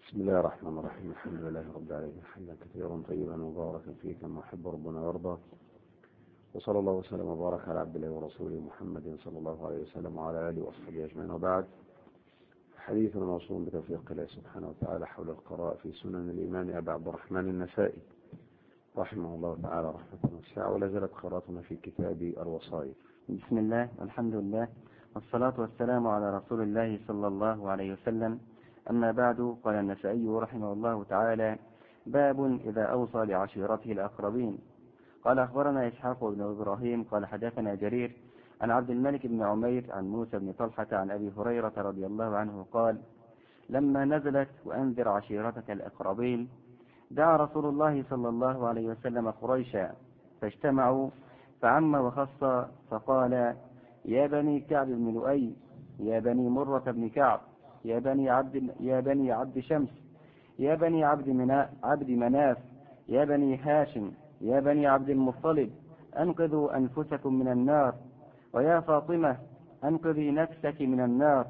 بسم الله الرحمن الرحيم. الحمد لله رب العالمين، حمدا كثيرا طيبا مباركا فيه كما يحب ربنا ويرضى، وصلى الله وسلم وبارك على عبد الله ورسوله محمد صلى الله عليه وسلم وعلى اله واصحابه اجمعين، وبعد. حديثنا موصول بتوفيق الله سبحانه وتعالى حول القراءة في سنن الإمام أبي عبد الرحمن النسائي رحمه الله تعالى رحمة واسعة، ولا زالت قراءتنا في كتاب الوصايا. بسم الله والحمد لله والصلاة والسلام على رسول الله صلى الله عليه وسلم. أما بعد، قال النسائي رحمه الله تعالى: باب إذا أوصى لعشيرته الأقربين. قال أخبرنا إسحاق بن إبراهيم قال حدثنا جرير عن عبد الملك بن عمير عن موسى بن طلحة عن أبي هريرة رضي الله عنه قال: لما نزلت وأنذر عشيرتك الأقربين دعا رسول الله صلى الله عليه وسلم قريشا فاجتمعوا فعم وخص فقال: يا بني كعب بن لؤي، يا بني مرة بن كعب، يا بني عبد شمس، يا بني عبد مناف، يا بني هاشم، يا بني عبد المطلب، أنقذوا أنفسكم من النار، ويا فاطمة أنقذي نفسك من النار،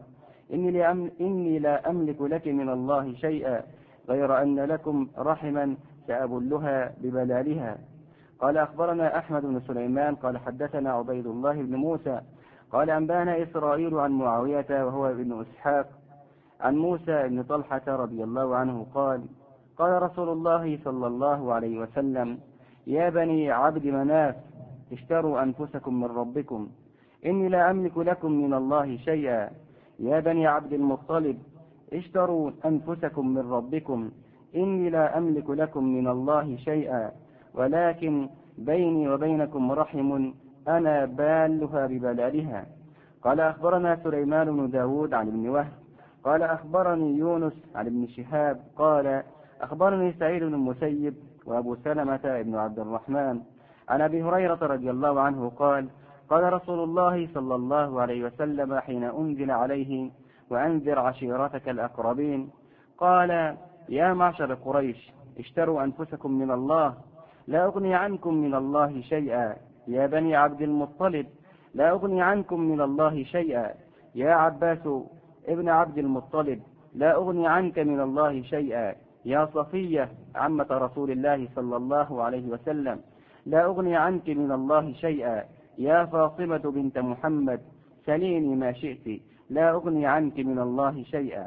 إني لا أملك لك من الله شيئا غير أن لكم رحما سأبلها ببلالها. قال أخبرنا أحمد بن سليمان قال حدثنا عبيد الله بن موسى قال أنبانا إسرائيل عن معاوية وهو ابن إسحاق عن موسى بن طلحة رضي الله عنه قال: قال رسول الله صلى الله عليه وسلم: يا بني عبد مناف، اشتروا أنفسكم من ربكم، إني لا أملك لكم من الله شيئا. يا بني عبد المطلب، اشتروا أنفسكم من ربكم، إني لا أملك لكم من الله شيئا، ولكن بيني وبينكم رحم أنا بالها ببلالها. قال أخبرنا سليمان بن داود عن ابن وهب قال أخبرني يونس عن ابن شهاب قال أخبرني سعيد بن المسيب وأبو سلمة بن عبد الرحمن عن أبي هريرة رضي الله عنه قال: قال رسول الله صلى الله عليه وسلم حين أنزل عليه: وأنذر عشيرتك الأقربين، قال: يا معشر قريش، اشتروا أنفسكم من الله، لا أغني عنكم من الله شيئا. يا بني عبد المطلب، لا أغني عنكم من الله شيئا. يا عباس ابن عبد المطلب، لا أغني عنك من الله شيئا. يا صفية عمة رسول الله صلى الله عليه وسلم، لا أغني عنك من الله شيئا. يا فاطمة بنت محمد، سليني ما شئت، لا أغني عنك من الله شيئا.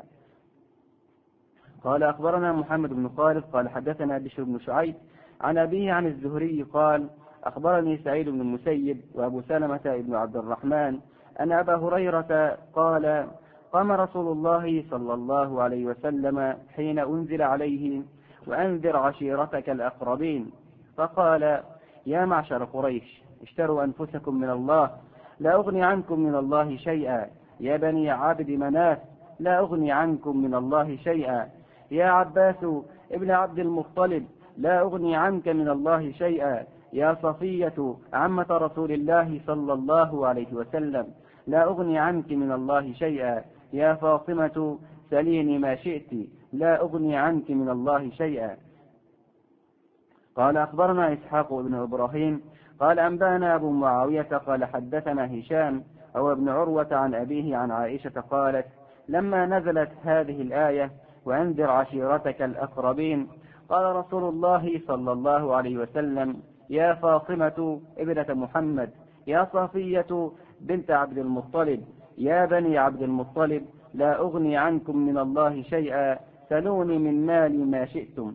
قال أخبرنا محمد بن خالد قال حدثنا بشر بن شعيب عن أبيه عن الزهري قال أخبرني سعيد بن المسيب وأبو سلمة بن عبد الرحمن أن أبا هريرة قال: قام رسول الله صلى الله عليه وسلم حين أنزل عليه: وأنذر عشيرتك الأقربين، فقال: يا معشر قريش، اشتروا أنفسكم من الله، لا أغني عنكم من الله شيئا. يا بني عبد مناف، لا أغني عنكم من الله شيئا. يا عباس ابن عبد المطلب، لا أغني عنك من الله شيئا. يا صفية عمة رسول الله صلى الله عليه وسلم، لا أغني عنك من الله شيئا. يا فاطمة سليني ما شئت، لا أغني عنك من الله شيئا. قال أخبرنا إسحاق بن إبراهيم قال أنبانا أبو معاوية قال حدثنا هشام أو ابن عروة عن أبيه عن عائشة قالت: لما نزلت هذه الآية: وأنذر عشيرتك الأقربين، قال رسول الله صلى الله عليه وسلم: يا فاطمة ابنة محمد، يا صفية بنت عبد المطلب، يا بني عبد المطلب، لا أغني عنكم من الله شيئا، سلوني من مالي ما شئتم.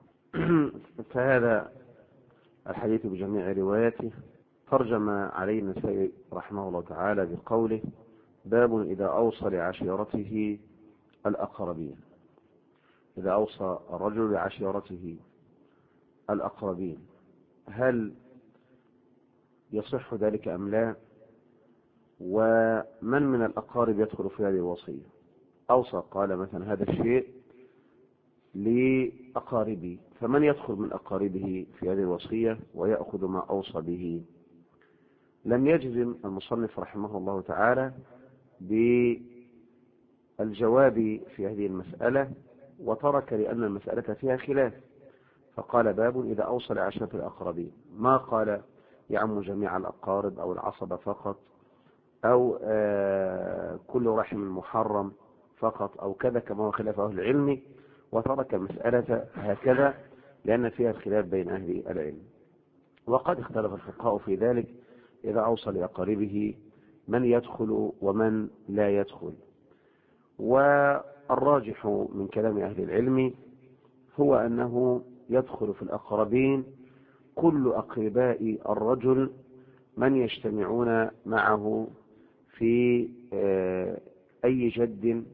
فهذا الحديث بجميع رواياته ترجم عليه النسائي رحمه الله تعالى بقوله: باب إذا أوصى لعشيرته الأقربين. إذا أوصى الرجل لعشيرته الأقربين، هل يصح ذلك أم لا؟ ومن من الأقارب يدخل في هذه الوصية؟ أوصى قال مثلا هذا الشيء لأقاربي، فمن يدخل من أقاربه في هذه الوصية ويأخذ ما أوصى به؟ لم يجزم المصنف رحمه الله تعالى بالجواب في هذه المسألة، وترك لأن المسألة فيها خلاف، فقال: باب إذا أوصى لعشرة الأقربين. ما قال يعم جميع الأقارب أو العصبة فقط، أو كل رحم محرم فقط، أو كذا، كما هو خلاف أهل العلم. وترك المسألة هكذا لأن فيها الخلاف بين أهل العلم. وقد اختلف الفقهاء في ذلك إذا أوصى لأقاربه من يدخل ومن لا يدخل. والراجح من كلام أهل العلم هو أنه يدخل في الأقربين كل أقرباء الرجل من يجتمعون معه في أي جد،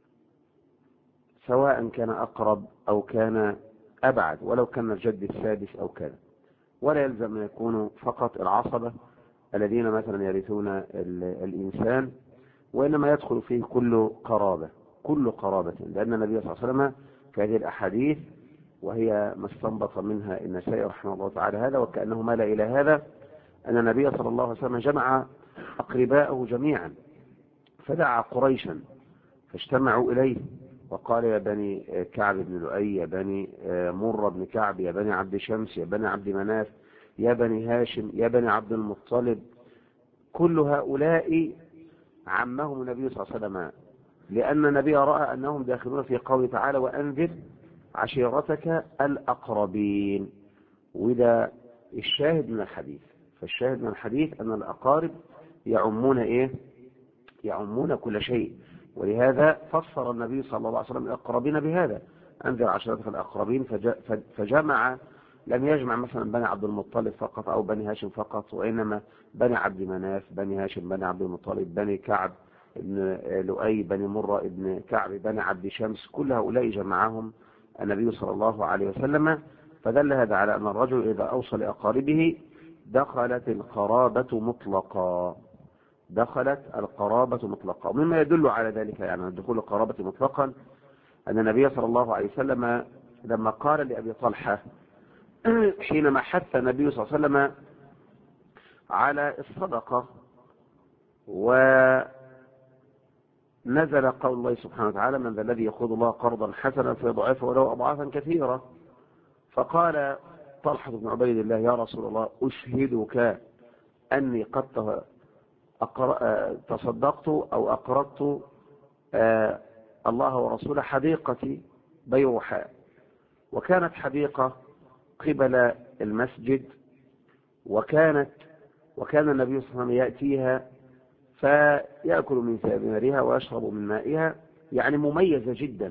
سواء كان أقرب أو كان أبعد، ولو كان الجد السادس أو كذا. ولا يلزم أن يكونوا فقط العصبة الذين مثلا يرثون الإنسان، وإنما يدخل فيه كل قرابة، لأن النبي صلى الله عليه وسلم في هذه الأحاديث، وهي ما استنبط منها النسائي رحمه الله تعالى هذا وكأنه مال إلى هذا، أن النبي صلى الله عليه وسلم جمع أقرباءه جميعا فدعا قريشا فاجتمعوا إليه وقال: يا بني كعب بن لؤي، يا بني مر بن كعب، يا بني عبد شمس، يا بني عبد مناف، يا بني هاشم، يا بني عبد المطلب، كل هؤلاء عمهم النبي صلى الله عليه وسلم، لأن النبي رأى أنهم داخلون في قوله تعالى: وأنذر عشيرتك الأقربين. وده الشاهد من الحديث. فالشاهد من الحديث أن الأقارب يعمون إيه؟ يعمون كل شيء. ولهذا فسر النبي صلى الله عليه وسلم الأقربين بهذا: أنذر عشيرتك الأقربين، فجمع، لم يجمع مثلا بني عبد المطلب فقط أو بني هاشم فقط، وإنما بني عبد مناف، بني هاشم، بني عبد المطلب، بني كعب ابن لؤي، بني مرة ابن كعب، بني عبد شمس، كل هؤلاء جمعهم النبي صلى الله عليه وسلم. فدل هذا على أن الرجل إذا أوصى لأقاربه دخلت القرابة مطلقا، دخلت القرابة مطلقا. ومما يدل على ذلك يعني دخول القرابة مطلقا أن النبي صلى الله عليه وسلم لما قال لأبي طلحة حينما حث النبي صلى الله عليه وسلم على الصدقة، ونزل قول الله سبحانه وتعالى: من ذا الذي يأخذ الله قرضا حسنا فيضاعفه له أضعافا كثيرة، فقال طلحة بن عبيد الله: يا رسول الله، أشهدك أني قد تصدقت أو أقرضت الله ورسوله حديقتي بيروحاء. وكانت حديقة قبل المسجد، وكان النبي صلى الله عليه وسلم يأتيها فيأكل من ثمارها ويشرب من مائها، يعني مميزة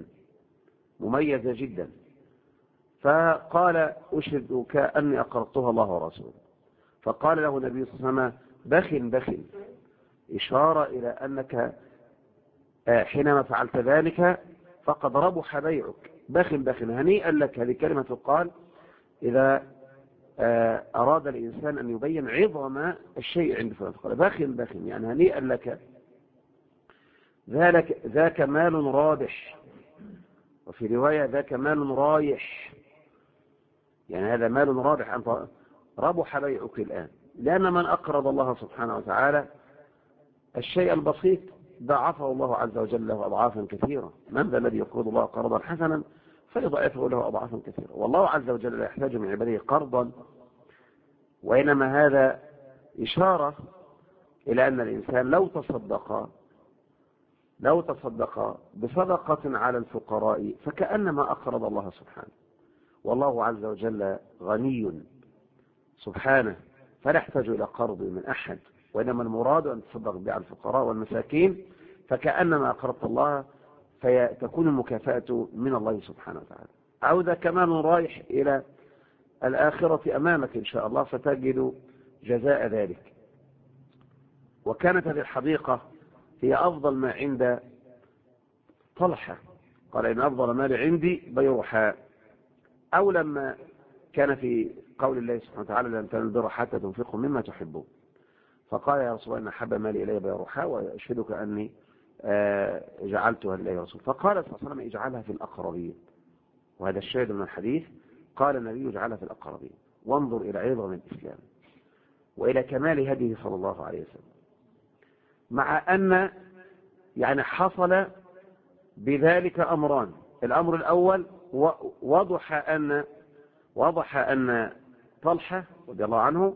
جدا. فقال: أشهدك أني أقرضتها الله ورسوله. فقال له النبي صلى الله عليه وسلم: بخ، إشارة إلى أنك حينما فعلت ذلك فقد ربح بيعك. بخ هنيئا لك. هذه كلمة تقال إذا أراد الإنسان أن يبين عظم الشيء عند فلان، فقال: بخ يعني هنيئا لك، ذاك مال رابح. وفي رواية: ذاك مال رايح، يعني هذا مال رابح، أنت ربح بيعك الآن. لأن من أقرض الله سبحانه وتعالى الشيء البسيط ضاعفه الله عز وجل له أضعافا كثيرة. من ذا الذي يقرض الله قرضا حسنا فيضاعفه له أضعافا كثيرة؟ والله عز وجل لا يحتاج من عباده قرضا، وإنما هذا إشارة إلى أن الإنسان لو تصدق بصدقة على الفقراء فكأنما أقرض الله سبحانه، والله عز وجل غني سبحانه فلا يحتاج إلى قرض من أحد، وإنما المراد أن تصدق به على الفقراء والمساكين فكأنما أقرضت الله، فتكون المكافأة من الله سبحانه وتعالى. عودة كمان رايح إلى الآخرة أمامك إن شاء الله فتجد جزاء ذلك. وكانت هذه الحديقة هي أفضل ما عند طلحة، قال: إن أفضل مال عندي بيروحاء. أو لما كان في قول الله سبحانه وتعالى: لن تنالوا البر حتى تنفقوا مما تحبون، فقال: يا رسول الله، إن أحب مالي إلي بيروحاء، وأشهدك أني جعلتها لله رسول. فقال صلى الله عليه وسلم: اجعلها في الأقربين. وهذا الشاهد من الحديث، قال النبي: اجعلها في الأقربين. وانظر إلى عظم الإسلام وإلى كمال هديه صلى الله عليه وسلم، مع أن يعني حصل بذلك أمران. الأمر الأول وضح أن طلحة رضي الله عنه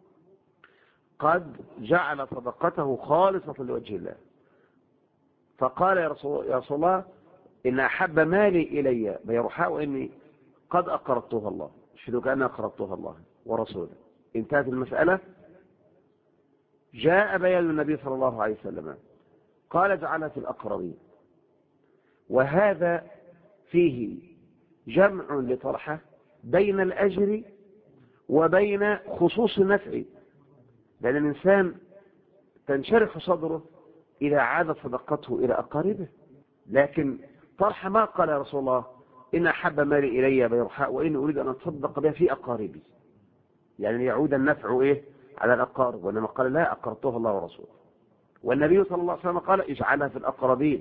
قد جعل صدقته خالصة لوجه الله، فقال: يا رسول الله، إن أحب مالي إلي بيرحاء وإني قد أقرضتها الله، أشهدك أنا أقرضتها الله ورسوله. انتهت المسألة. جاء بيان النبي صلى الله عليه وسلم قال اجعلها في الأقربين، وهذا فيه جمع لطرحة بين الأجر وبين خصوص النفع، لأن الإنسان تنشرح صدره إذا عادت صدقته إلى أقاربه. لكن طرحة ما قال يا رسول الله إن أحب مالي إلي بيرحاء وإن أريد أن أتصدق بها في أقاربي، يعني يعود النفع إيه على الأقارب، وإنما قال لا أقرضتها الله ورسوله. والنبي صلى الله عليه وسلم قال اجعلها في الأقربين،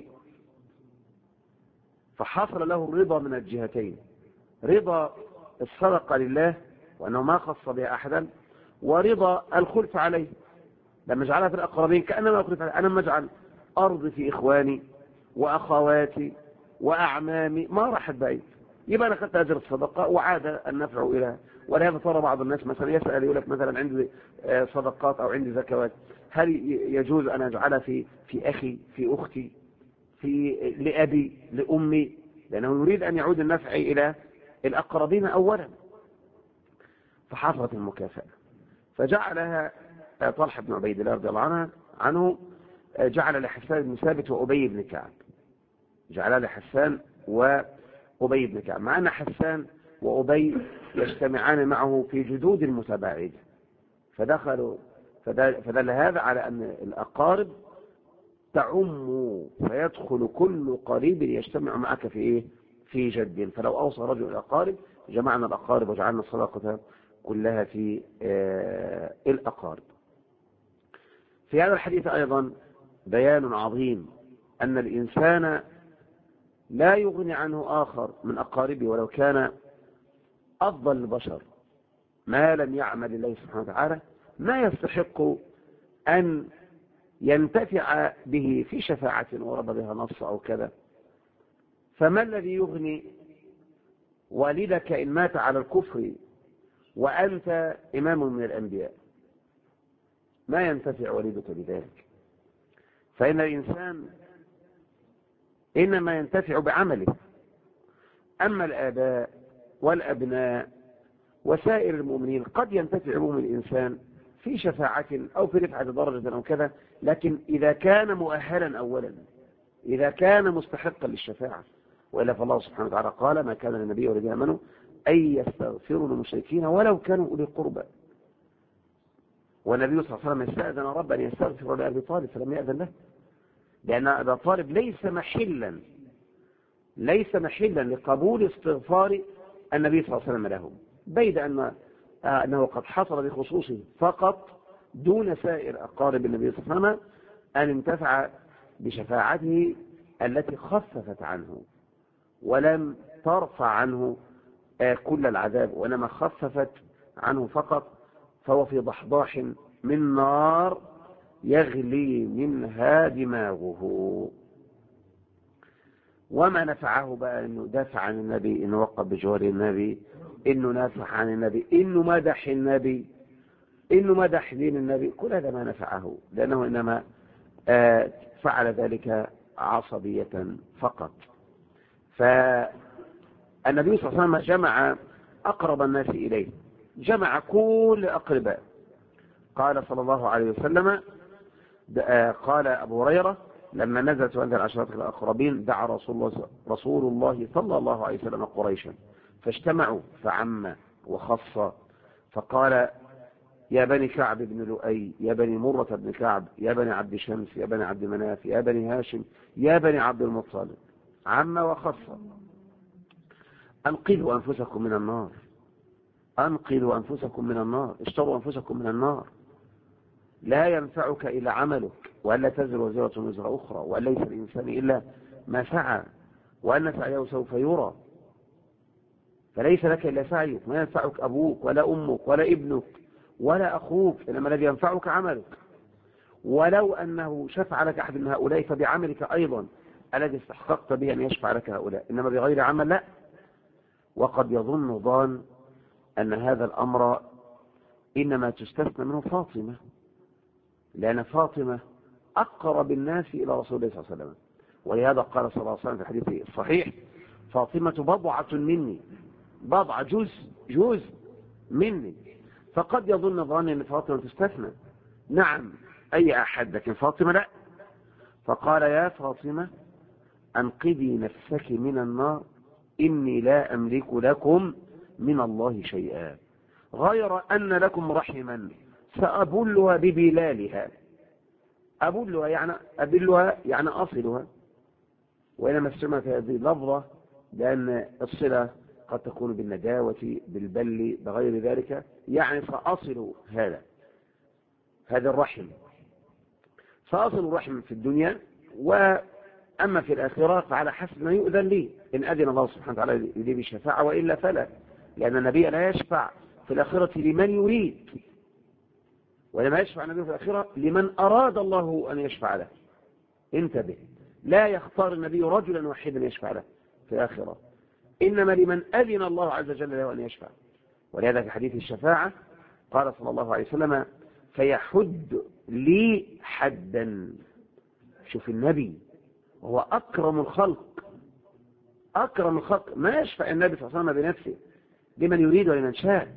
فحصل له الرضا من الجهتين، رضا الصدقة لله وأنه ما خص بها أحدا، ورضا الخلف عليه. لما اجعلها في الأقربين كأنما أخلف عليه، أنا لما اجعل أرض في إخواني وأخواتي وأعمامي ما راحت بعيد، يبقى أنا أخذت أجر الصدقة وعاد النفع إلى. ولهذا ترى بعض الناس مثلا يسأل يقول لك مثلا عندي صدقات أو عندي زكوات، هل يجوز أن أجعلها في أخي، في أختي، لأبي، لأمي؟ لأنه يريد أن يعود النفع إلى الأقربين أولا. فحصلت المكافأة، فجعلها طلحة بن عبيد الله رضي الله عنه جعل لحسان بن ثابت وأبي بن كعب، جعل لحسان وأبي بن كعب، مع أن حسان وأبي يجتمعان معه في جدود متباعدة، فدل هذا على أن الأقارب تعم، فيدخل كل قريب يجتمع معك في إيه؟ في جد. فلو أوصى رجل الأقارب جمعنا الأقارب وجعلنا الصدقة كلها في الأقارب. في هذا الحديث أيضا بيان عظيم أن الإنسان لا يغني عنه آخر من أقاربه ولو كان أفضل البشر، ما لم يعمل الله سبحانه وتعالى ما يستحق أن ينتفع به في شفاعة ورد بها نص أو كذا. فما الذي يغني والدك إن مات على الكفر وأنت إمام من الأنبياء؟ ما ينتفع والدك بذلك، فإن الإنسان إنما ينتفع بعمله. أما الآباء والأبناء وسائر المؤمنين قد ينتفع بهم الإنسان في شفاعة أو في رفعة درجة أو كذا، لكن إذا كان مؤهلا أولا، إذا كان مستحقا للشفاعة، وإلا فالله سبحانه وتعالى قال ما كان للنبي والذين آمنوا أن يستغفروا للمشركين ولو كانوا أولي القربى. والنبي صلى الله عليه وسلم استأذن رب أن يستغفر لأبي طالب فلم يأذن له، لأن أبا طالب ليس محلا لقبول استغفار النبي صلى الله عليه وسلم له، بيد أنه قد حصل بخصوصه فقط دون سائر أقارب النبي صلى الله عليه وسلم أن انتفع بشفاعته التي خففت عنه ولم ترفع عنه كل العذاب، وإنما خففت عنه فقط، فهو في ضحضاح من نار يغلي منها دماغه. وما نفعه بقى انه دافع عن النبي، انه وقف بجوار النبي، انه نافع عن النبي، انه مدح النبي، انه مدح دين النبي، كل هذا ما نفعه، لانه انما فعل ذلك عصبية فقط. فالنبي صلى الله عليه وسلم جمع اقرب الناس اليه، جمع كل اقرباء. قال صلى الله عليه وسلم، قال ابو هريرة لما نزلت عند العشرات الأقربين دعا رسول الله صلى الله عليه وسلم قريشا فاجتمعوا فعم وخص، فقال يا بني كعب بن لؤي، يا بني مرة بن كعب، يا بني عبد شمس، يا بني عبد مناف، يا بني هاشم، يا بني عبد المطلب، عم وخص. أنقذوا أنفسكم من النار، أنقذوا أنفسكم من النار، اشتروا أنفسكم من النار، لا ينفعك إلا عملك، وألا تزر وزرة وزر أخرى، وأن ليس الإنسان إلا ما سعى، وأن سعيه سوف يرى، فليس لك إلا سعيك، ما ينفعك أبوك ولا أمك ولا ابنك ولا أخوك، إنما الذي ينفعك عملك. ولو أنه شفع لك أحد من هؤلاء فبعملك أيضا الذي استحققت به أن يشفع لك هؤلاء، إنما بغير عمل لا. وقد يظن ظان أن هذا الأمر إنما تستثنى منه فاطمة، لأن فاطمة أقرب الناس إلى رسول الله صلى الله عليه وسلم، ولهذا قال صلى الله عليه وسلم في حديثه الصحيح: فاطمة بضعة مني، بضعة جزء مني. فقد يظن ظن أن فاطمة تستثنى، نعم أي أحد، لكن فاطمة لا. فقال: يا فاطمة أنقذي نفسك من النار، إني لا أملك لكم من الله شيئا، غير أن لكم رحما سأبلها ببلالها. أبلها يعني أبلها يعني أصلها، وإنما استعملت هذه اللفظة لأن الصلة قد تكون بالنداوة بالبل بغير ذلك، يعني سأصل هذا الرحم، سأصل الرحم في الدنيا، وأما في الآخرة فعلى حسب ما يؤذن لي، إن أذن الله سبحانه وتعالى لي بالشفاعة، وإلا فلا، لأن النبي لا يشفع في الآخرة لمن يريد، ولما يشفع النبي في الآخرة لمن أراد الله أن يشفع له. انتبه، لا يختار النبي رجلا واحدا يشفع له في الآخرة، إنما لمن أذن الله عز وجل له أن يشفع. ولهذا في حديث الشفاعة قال صلى الله عليه وسلم: فيحد لي حدا. شوف النبي وهو أكرم الخلق، أكرم الخلق، ما يشفع النبي صلى الله عليه وسلم بنفسه لمن يريد ولمن شاء،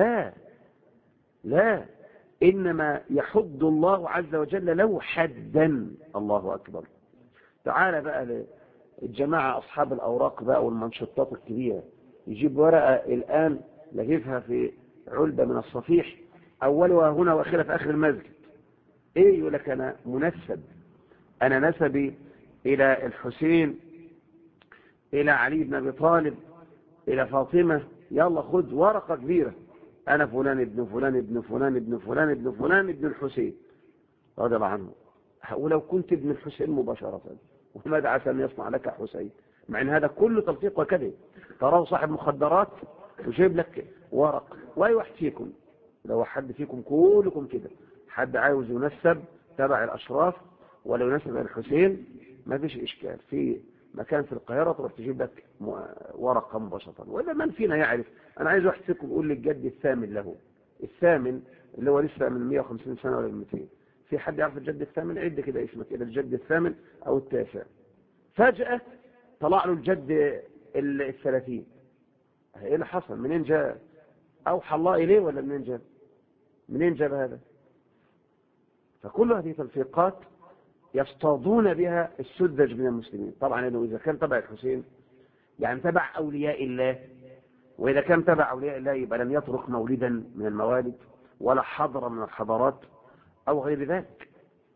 لا، إنما يحد الله عز وجل له حدا. الله أكبر. تعال بقى الجماعة أصحاب الأوراق بقى والمنشطات الكبيرة، يجيب ورقة الآن لهفها في علبة من الصفيح، أولها هنا وآخرها في آخر المسجد. إيه؟ يقول لك أنا منسب، أنا نسبي إلى الحسين، إلى علي بن أبي طالب، إلى فاطمة. يلا خد ورقة كبيرة: أنا فلان ابن فلان ابن فلان ابن فلان ابن فلان ابن الحسين رضي الله عنه. ولو كنت ابن الحسين مباشرة، وماذا عسى أن يصنع لك حسين؟ مع أن هذا كله تلفيق وكذب. تراه صاحب مخدرات وجيب لك ورق. وأي واحد فيكم، لو حد فيكم كلكم كده، حد عاوز ينسب تبع الأشراف ولو ينسب إلى الحسين، ما فيش إشكال، في مكان في القاهرة تروح تجيب لك ورقة مباشرة. وإذا من فينا يعرف، أنا عايز واحد فيكم يقول لي الجد الثامن له، الثامن اللي هو لسه من 150 سنة ولا 200، في حد يعرف الجد الثامن؟ عد كده اسمك إلى الجد الثامن أو التاسع. فجأة طلع له الجد 30. ايه اللي حصل؟ منين جاء؟ أوحى الله إليه ولا منين جاء هذا؟ فكل هذه تلفيقات يصطادون بها السذج من المسلمين. طبعا إنه إذا كان تبع الحسين يعني تبع أولياء الله، وإذا كان تبع أولياء الله يبقى لم يترك مولدا من الموالد ولا حضرة من الحضارات أو غير ذلك.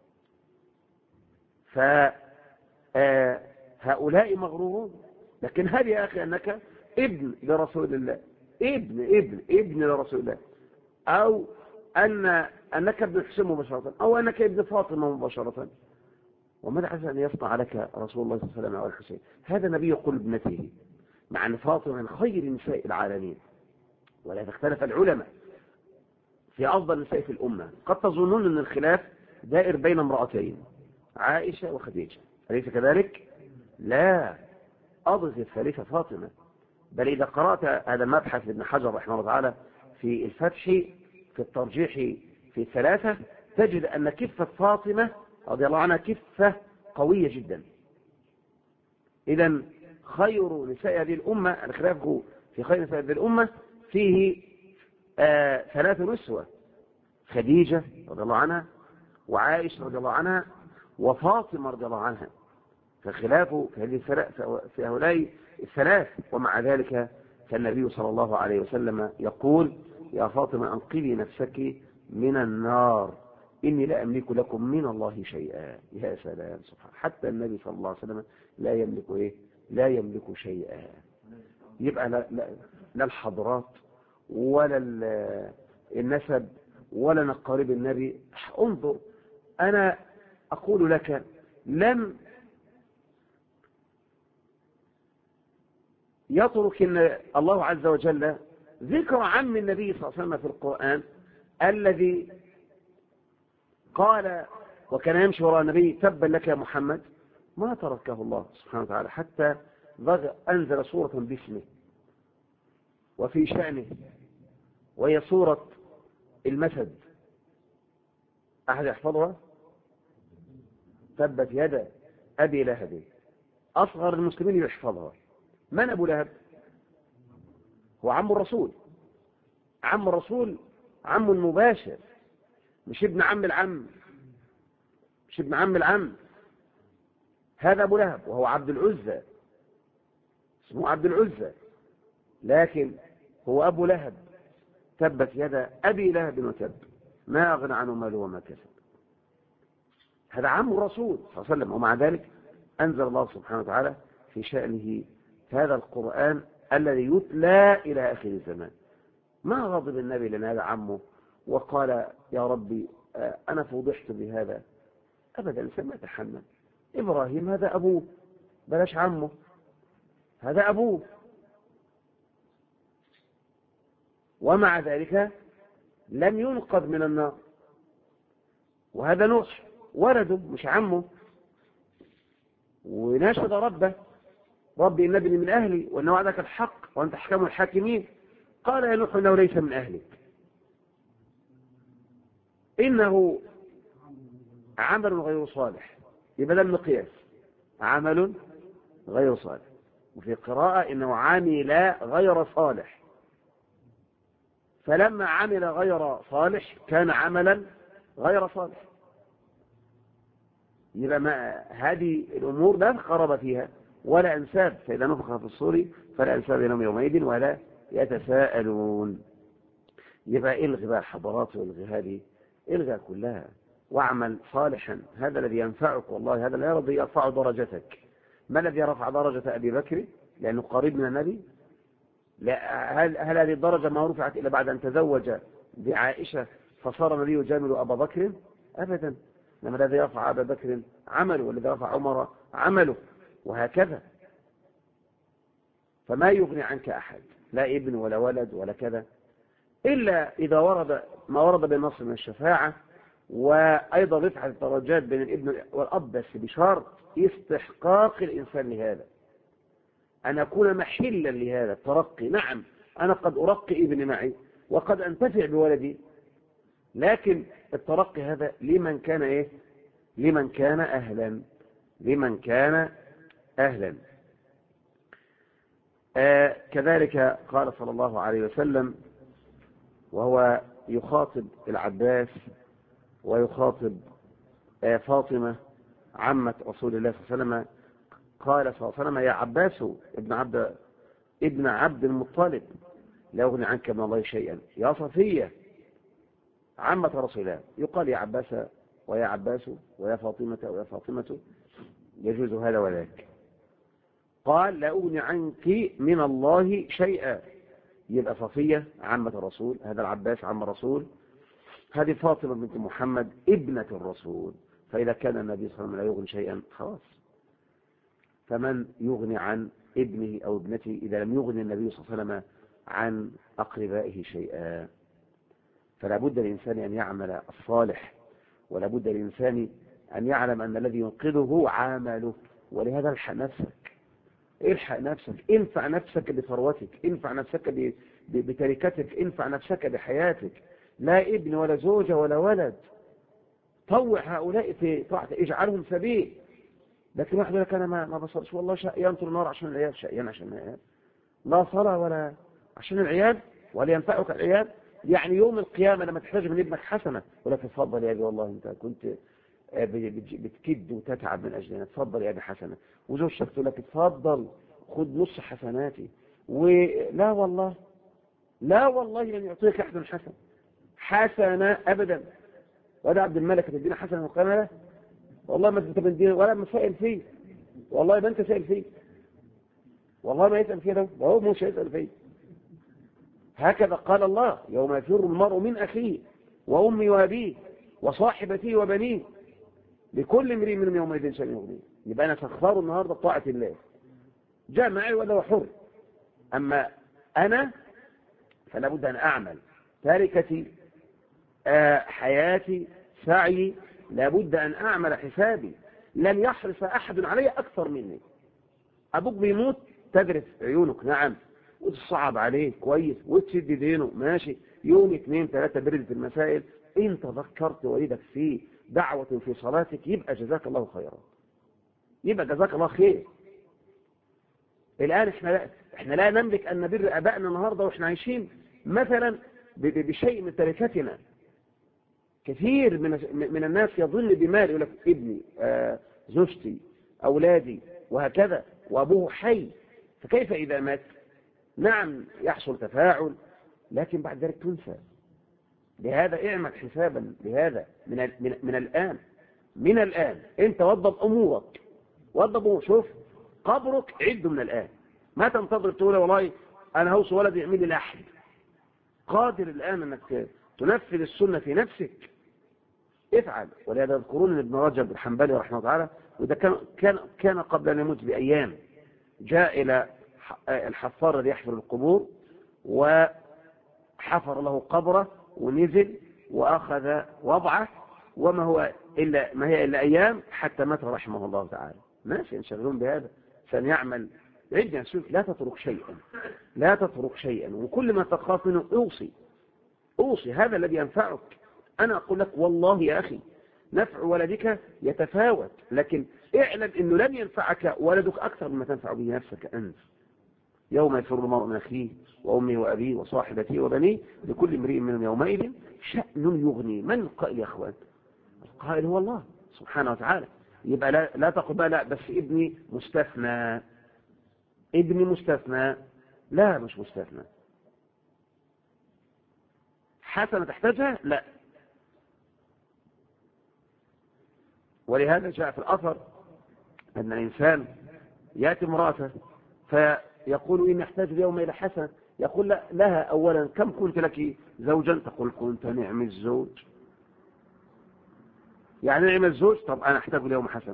فهؤلاء مغرورون. لكن هل يا أخي أنك ابن لرسول الله، ابن لرسول الله، أو أنك ابن الحسين مباشرة، أو أنك ابن فاطمة مباشرة، وماذا عسى أن يصنع لك رسول الله صلى الله عليه وسلم أو الحسين؟ هذا نبي يقول ابنته، مع أن فاطمة من خير نساء العالمين. ولا اختلف العلماء في أفضل نساء في الأمة. قد تظنون أن الخلاف دائر بين امرأتين، عائشة وخديجة، أليس كذلك؟ لا، أضغط الثالثة فاطمة. بل إذا قرأت هذا المبحث ابن حجر رحمه الله تعالى في الفتح في الترجيح في 3، تجد أن كفة فاطمة رضي الله عنها كفة قوية جدا. إذن خير نساء هذه الأمة، الخلاف في خير نساء هذه الأمة فيه 3 نسوة: خديجة رضي الله عنها، وعائشة رضي الله عنها، وفاطمة رضي الله عنها. فالخلاف في هؤلاء الثلاث. ومع ذلك فالنبي صلى الله عليه وسلم يقول: يا فاطمة أنقذي نفسك من النار، إني لا أملك لكم من الله شيئا. يا سلام، سبحان. حتى النبي صلى الله عليه وسلم لا يملك إيه؟ لا يملك شيئا. يبقى لا الحضرات ولا النسب ولا نقارب النبي. انظر، أنا أقول لك لم يترك إن الله عز وجل ذكر عم النبي صلى الله عليه وسلم في القرآن الذي قال وكان يمشي وراء النبي: تبا لك يا محمد. ما تركه الله سبحانه وتعالى حتى أنزل سورة باسمه وفي شأنه، وهي سورة المسد. أحد يحفظها؟ تبت يد أبي لهب أصغر المسلمين يحفظها. من أبو لهب؟ هو عم الرسول. عم الرسول عم مباشر، مش ابن عم العم، مش ابن عم العم. هذا أبو لهب وهو عبد العزى، اسمه عبد العزى، لكن هو أبو لهب. تبت يدا أبي لهب وتب، ما أغنى عنه ماله وما كسب. هذا عم الرسول صلى الله عليه وسلم، ومع ذلك أنزل الله سبحانه وتعالى في شأنه هذا القرآن الذي يتلى إلى آخر الزمان. ما غضب النبي لأن هذا عمه وقال يا ربي أنا فوضحت بهذا، أبدا. ما يتحمل. إبراهيم هذا أبوه، بلاش عمه، هذا أبوه. ومع ذلك لم ينقذ من النار. وهذا نوح ولده مش عمه، وناشد ربه ربي إن ابني من أهلي وأن وعدك الحق وأنت أحكم الحاكمين. قال يا نوح إنه ليس من أهلك، إنه عمل غير صالح. يبقى ده المقياس، عمل غير صالح. وفي قراءة إنه عمل غير صالح، فلما عمل غير صالح كان عملا غير صالح. يبقى ما هذه الأمور لا قرب فيها ولا أنساب، فإذا نفخ في الصور فلا أنساب بينهم يومئذ ولا يتساءلون. يبقى إلغي بقى حضارات والغي هذه، إلغى كلها واعمل صالحا. هذا الذي ينفعك، والله هذا لا الذي يرفع درجتك. ما الذي رفع درجة أبي بكر؟ لأنه قريب من النبي. لا، هل هذه الدرجة ما رفعت إلا بعد أن تزوج بعائشة فصار النبي يجامل أبا بكر؟ أبدا. لما الذي رفع أبا بكر عمله، والذي رفع عمر عمله، وهكذا. فما يغني عنك أحد، لا ابن ولا ولد ولا كذا، إلا إذا ورد ما ورد بالنص من الشفاعة، وأيضا رفعة الدرجات بين الابن والأب، بس بشرط استحقاق الإنسان لهذا، أن أكون محلا لهذا الترقي. نعم أنا قد أرقي ابني معي وقد أنتفع بولدي، لكن الترقي هذا لمن كان إيه؟ لمن كان أهلا، لمن كان أهلا. كذلك قال صلى الله عليه وسلم وهو يخاطب العباس ويخاطب فاطمة عمة رسول الله صلى الله عليه وسلم، قال صلى الله عليه وسلم يا عباس ابن عبد المطلب لا أغني عنك من الله شيئا. يا صفية عمة رسول الله، يقال يا عباس ويا عباس ويا فاطمة ويا فاطمة، يجوز هذا وذاك. قال لا أغني عنك من الله شيئا. يبقى صفية عمة الرسول، هذا العباس عم الرسول، هذه فاطمة بنت محمد ابنة الرسول. فإذا كان النبي صلى الله عليه وسلم لا يغني شيئا خلاص، فمن يغني عن ابنه أو ابنته إذا لم يغني النبي صلى الله عليه وسلم عن أقربائه شيئا؟ فلا بد الإنسان أن يعمل الصالح، ولا بد الإنسان أن يعلم أن الذي ينقذه عمله. ولهذا الحق نفسك، الحق نفسك، انفع نفسك بثروتك، انفع نفسك بتركتك، انفع نفسك بحياتك. لا ابن ولا زوجة ولا ولد. طوع هؤلاء في طاعته، اجعلهم سبيل. لكن واحد يقول لك أنا ما بصرش، والله شقيان طول النهار عشان العيال، شقيان عشان العيال، لا صلاة ولا عشان العيال، ولا ينفعك العيال. يعني يوم القيامة لما تحتاج من ابنك حسنة ولا تفضل يا أبي والله أنت كنت بتكد وتتعب من أجلنا، تفضل يا أبي حسنة. وزوجتك تقول لك تفضل خد نص حسناتي، ولا والله لا والله لن يعطيك أحد حسنة أبدا. ولا عبد الملك تدينا حسنة مقامة؟ والله ما انت بندينا ولا مسائل فيه، والله ما انت سائل فيه، والله ما يسأل فيه، ده هو مش يسأل فيه. هكذا قال الله يوم يفر المرء من أخيه وأمي وأبيه وصاحبته وبنيه لكل امرئ منهم يومئذ شأن يغنيه. يبقى أنا سخر النهارده بطاعة الله، جاء معي ولا هو حر. أما أنا فلا بد أن أعمل، تاركتي حياتي سعي، لا بد أن أعمل حسابي. لن يحرص أحد علي أكثر مني. أبوك بيموت تدرس عيونك، نعم، وتصعب عليه كويس وتشد دينه، ماشي، يوم 2 3 بردت المسائل، إن تذكرت والدك في دعوة في صلاتك يبقى جزاك الله خيرا، يبقى جزاك الله خير. الآن احنا لا نملك أن نبر أبائنا النهاردة وإحنا عايشين مثلا بشيء من تركتنا. كثير من الناس يظن بمال، يقول لك ابني، زوجتي، أولادي، وهكذا، وأبوه حي، فكيف إذا مات؟ نعم يحصل تفاعل، لكن بعد ذلك تنسى. لهذا اعمل حسابا لهذا من الآن انت وضب أمورك، شوف قبرك عده من الآن، ما تنتظر تقول والله أنا هوصي ولدي يعمل لي لحد. قادر الآن أنك تنفذ السنة في نفسك، افعل. ولهذا يذكرون ابن رجب الحنبلي رحمه الله تعالى، وده كان قبل أن يموت بأيام، جاء إلى الحفار الذي يحفر القبور وحفر له قبره ونزل وأخذ وضعه، ما هي إلا أيام حتى مات رحمه الله تعالى. ناس ينشغلون بهذا، سنعمل عدنا سوء. لا تترك شيئا، وكل ما تخاف منه أوصي هذا الذي ينفعك. أنا أقول لك والله يا أخي نفع ولدك يتفاوت، لكن اعلم أنه لن ينفعك ولدك أكثر مما تنفع به نفسك أنت. يوم يفر المرء من أخيه وأمه وأبيه وصاحبته وبنيه لكل امرئ منهم يومئذ شأن يغني. من القائل يا أخوان؟ القائل هو الله سبحانه وتعالى. يبقى لا تقل بقى لا بس ابني مستثنى. لا مش مستثنى. حسنة تحتاجها؟ لا. ولهذا جاء في الأثر أن الإنسان يأتي امرأته فيقول إني أحتاج اليوم إلى حسنة، يقول لها أولا كم كنت لك زوجا؟ تقول كنت نعم الزوج. يعني نعم الزوج؟ طب أنا أحتاج اليوم حسنة،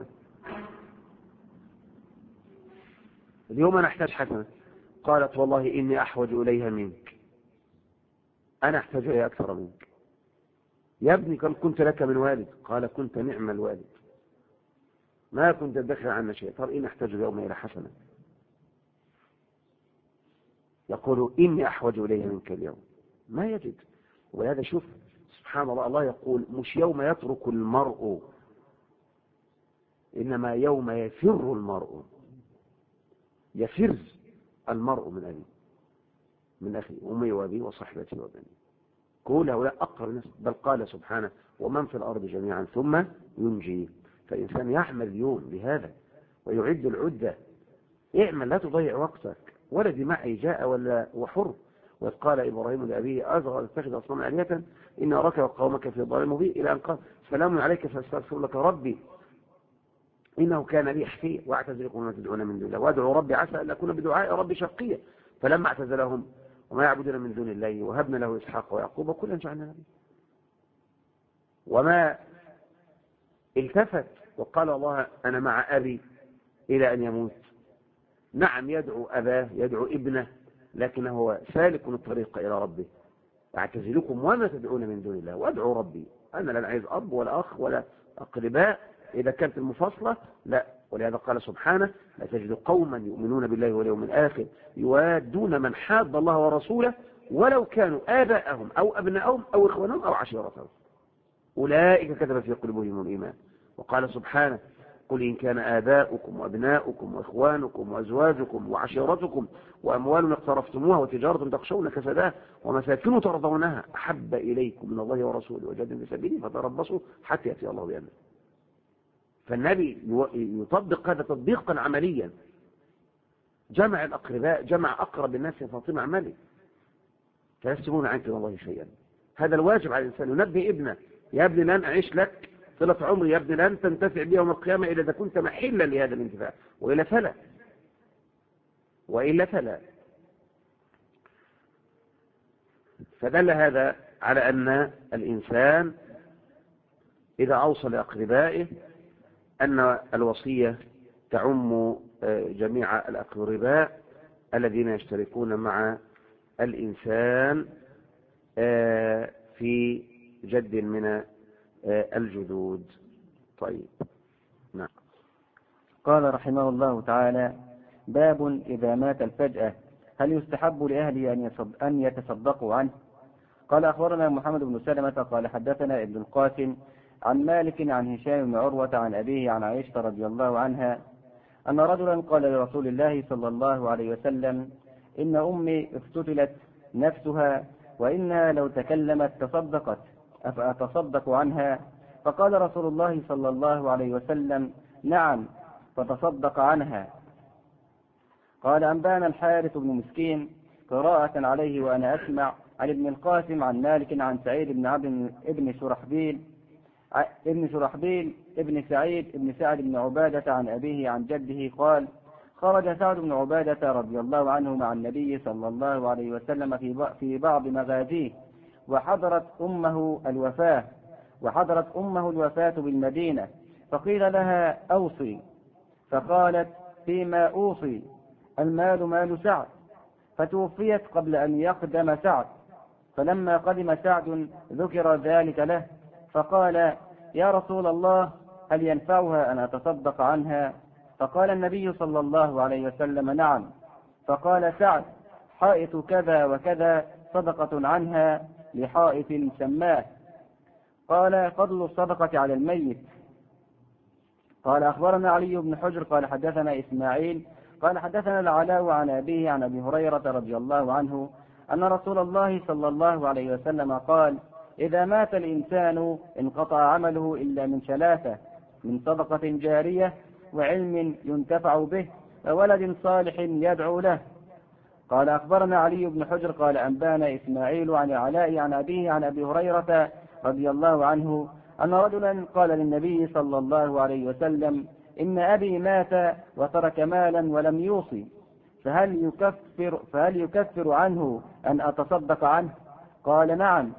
اليوم أنا أحتاج حسنة. قالت والله إني أحوج إليها منك، أنا أحتاج إليها أكثر منك. يا ابني كم كنت لك من والد؟ قال كنت نعم الوالد، ما كنت أدخل عنا شيء. طب إني أحتاج اليوم إلى حسنة. يقول إني أحوج إليها منك اليوم، ما يجد. ولهذا شوف سبحان الله، الله يقول مش يوم يترك المرء، إنما يوم يفر المرء. يفر المرء من أبيه من أخيه وأمي وأبيه وصحبتي وبني، كل هؤلاء أقرب الناس. بل قال سبحانه ومن في الأرض جميعا ثم ينجيه. فالإنسان يعمل اليوم بهذا ويعد العدة. اعمل لا تضيع وقتك. ولدي معي جاء ولا وحر. وإذ قال إبراهيم لأبيه أزغى اتخذ أصنام آلهة إن أراك وقومك في ضلال مبين، إلى أن قال سلام عليك فاستغفر لك ربي إنه كان لي حفيا واعتزلكم وما تدعون من دون الله وادعوا ربي عسى أن أكون بدعاء ربي شقيا. فلما اعتزلهم وما يعبدون من دون الله وهبنا له إسحاق ويعقوب كلا جعلنا نبيا. وما التفت وقال الله أنا مع أبي إلى أن يموت. نعم يدعو أباه يدعو ابنه، لكنه هو سالك الطريق إلى ربه. اعتزلكم وما تدعون من دون الله وادعوا ربي. أنا لا عايز أب ولا أخ ولا أقرباء إذا كانت المفاصلة لا. ولهذا قال سبحانه لا تجد قوما يؤمنون بالله واليوم الآخر يوادون من حاد الله ورسوله ولو كانوا آباءهم أو أبناءهم أو إخوانهم أو عشيرتهم أولئك كتب في قلوبهم الإيمان. وقال سبحانه قل إن كان آباؤكم وأبناؤكم وإخوانكم وأزواجكم وعشيرتكم وأموال اقترفتموها وتجارة تخشون كسادها ومساكن ترضونها أحب إليكم من الله ورسوله وجهاد في سبيله فتربصوا حتى يأتي الله بأمره. فالنبي يطبق هذا تطبيقا عمليا. جمع الأقرباء، جمع أقرب الناس يا فاطمة عملي، فلا يسيبون عنك من الله شيئا. هذا الواجب على الإنسان. ينبه ابنه يا ابني لن أعيش لك طيلة عمري، يا ابني لن تنتفع بي يوم القيامة إلا إذا كنت محلا لهذا الانتفاع، وإلا فلا. فدل هذا على أن الإنسان إذا أوصى لأقربائه أن الوصية تعم جميع الأقرباء الذين يشتركون مع الإنسان في جد من الجدود. طيب نعم. قال رحمه الله تعالى باب إذا مات الفجأة هل يستحب لأهله أن يتصدقوا عنه؟ قال أخبرنا محمد بن سلمة قال حدثنا ابن القاسم عن مالك عن هشام بن عروة عن أبيه عن عائشة رضي الله عنها أن رجلا قال لرسول الله صلى الله عليه وسلم: إن أمي افتتلت نفسها وإنها لو تكلمت تصدقت، أفأتصدق عنها؟ فقال رسول الله صلى الله عليه وسلم: نعم، فتصدق عنها. قال: أنبانا الحارث بن مسكين قراءة عليه وأنا أسمع عن ابن القاسم عن مالك عن سعيد بن عبد ابن شرحبيل ابن سعد بن عبادة عن أبيه عن جده قال: خرج سعد بن عبادة رضي الله عنه مع النبي صلى الله عليه وسلم في بعض مغازيه، وحضرت أمه الوفاة بالمدينة، فقيل لها: أوصي. فقالت: فيما أوصي؟ المال مال سعد. فتوفيت قبل أن يقدم سعد، فلما قدم سعد ذكر ذلك له، فقال: يا رسول الله، هل ينفعها أن أتصدق عنها؟ فقال النبي صلى الله عليه وسلم: نعم. فقال سعد: حائط كذا وكذا صدقة عنها لحائط سماه. قال: فضل الصدقة على الميت. قال: أخبرنا علي بن حجر قال حدثنا إسماعيل قال حدثنا العلاء عن أبيه عن أبي هريرة رضي الله عنه أن رسول الله صلى الله عليه وسلم قال: إذا مات الإنسان انقطع عمله إلا من ثلاثة: من صدقة جارية، وعلم ينتفع به، وولد صالح يدعو له. قال: أخبرنا علي بن حجر قال أنبانا إسماعيل عن العلاء عن أبيه عن أبي هريرة رضي الله عنه أن رجلا قال للنبي صلى الله عليه وسلم: إن أبي مات وترك مالا ولم يوصي، فهل يكفر عنه أن أتصدق عنه؟ قال: نعم.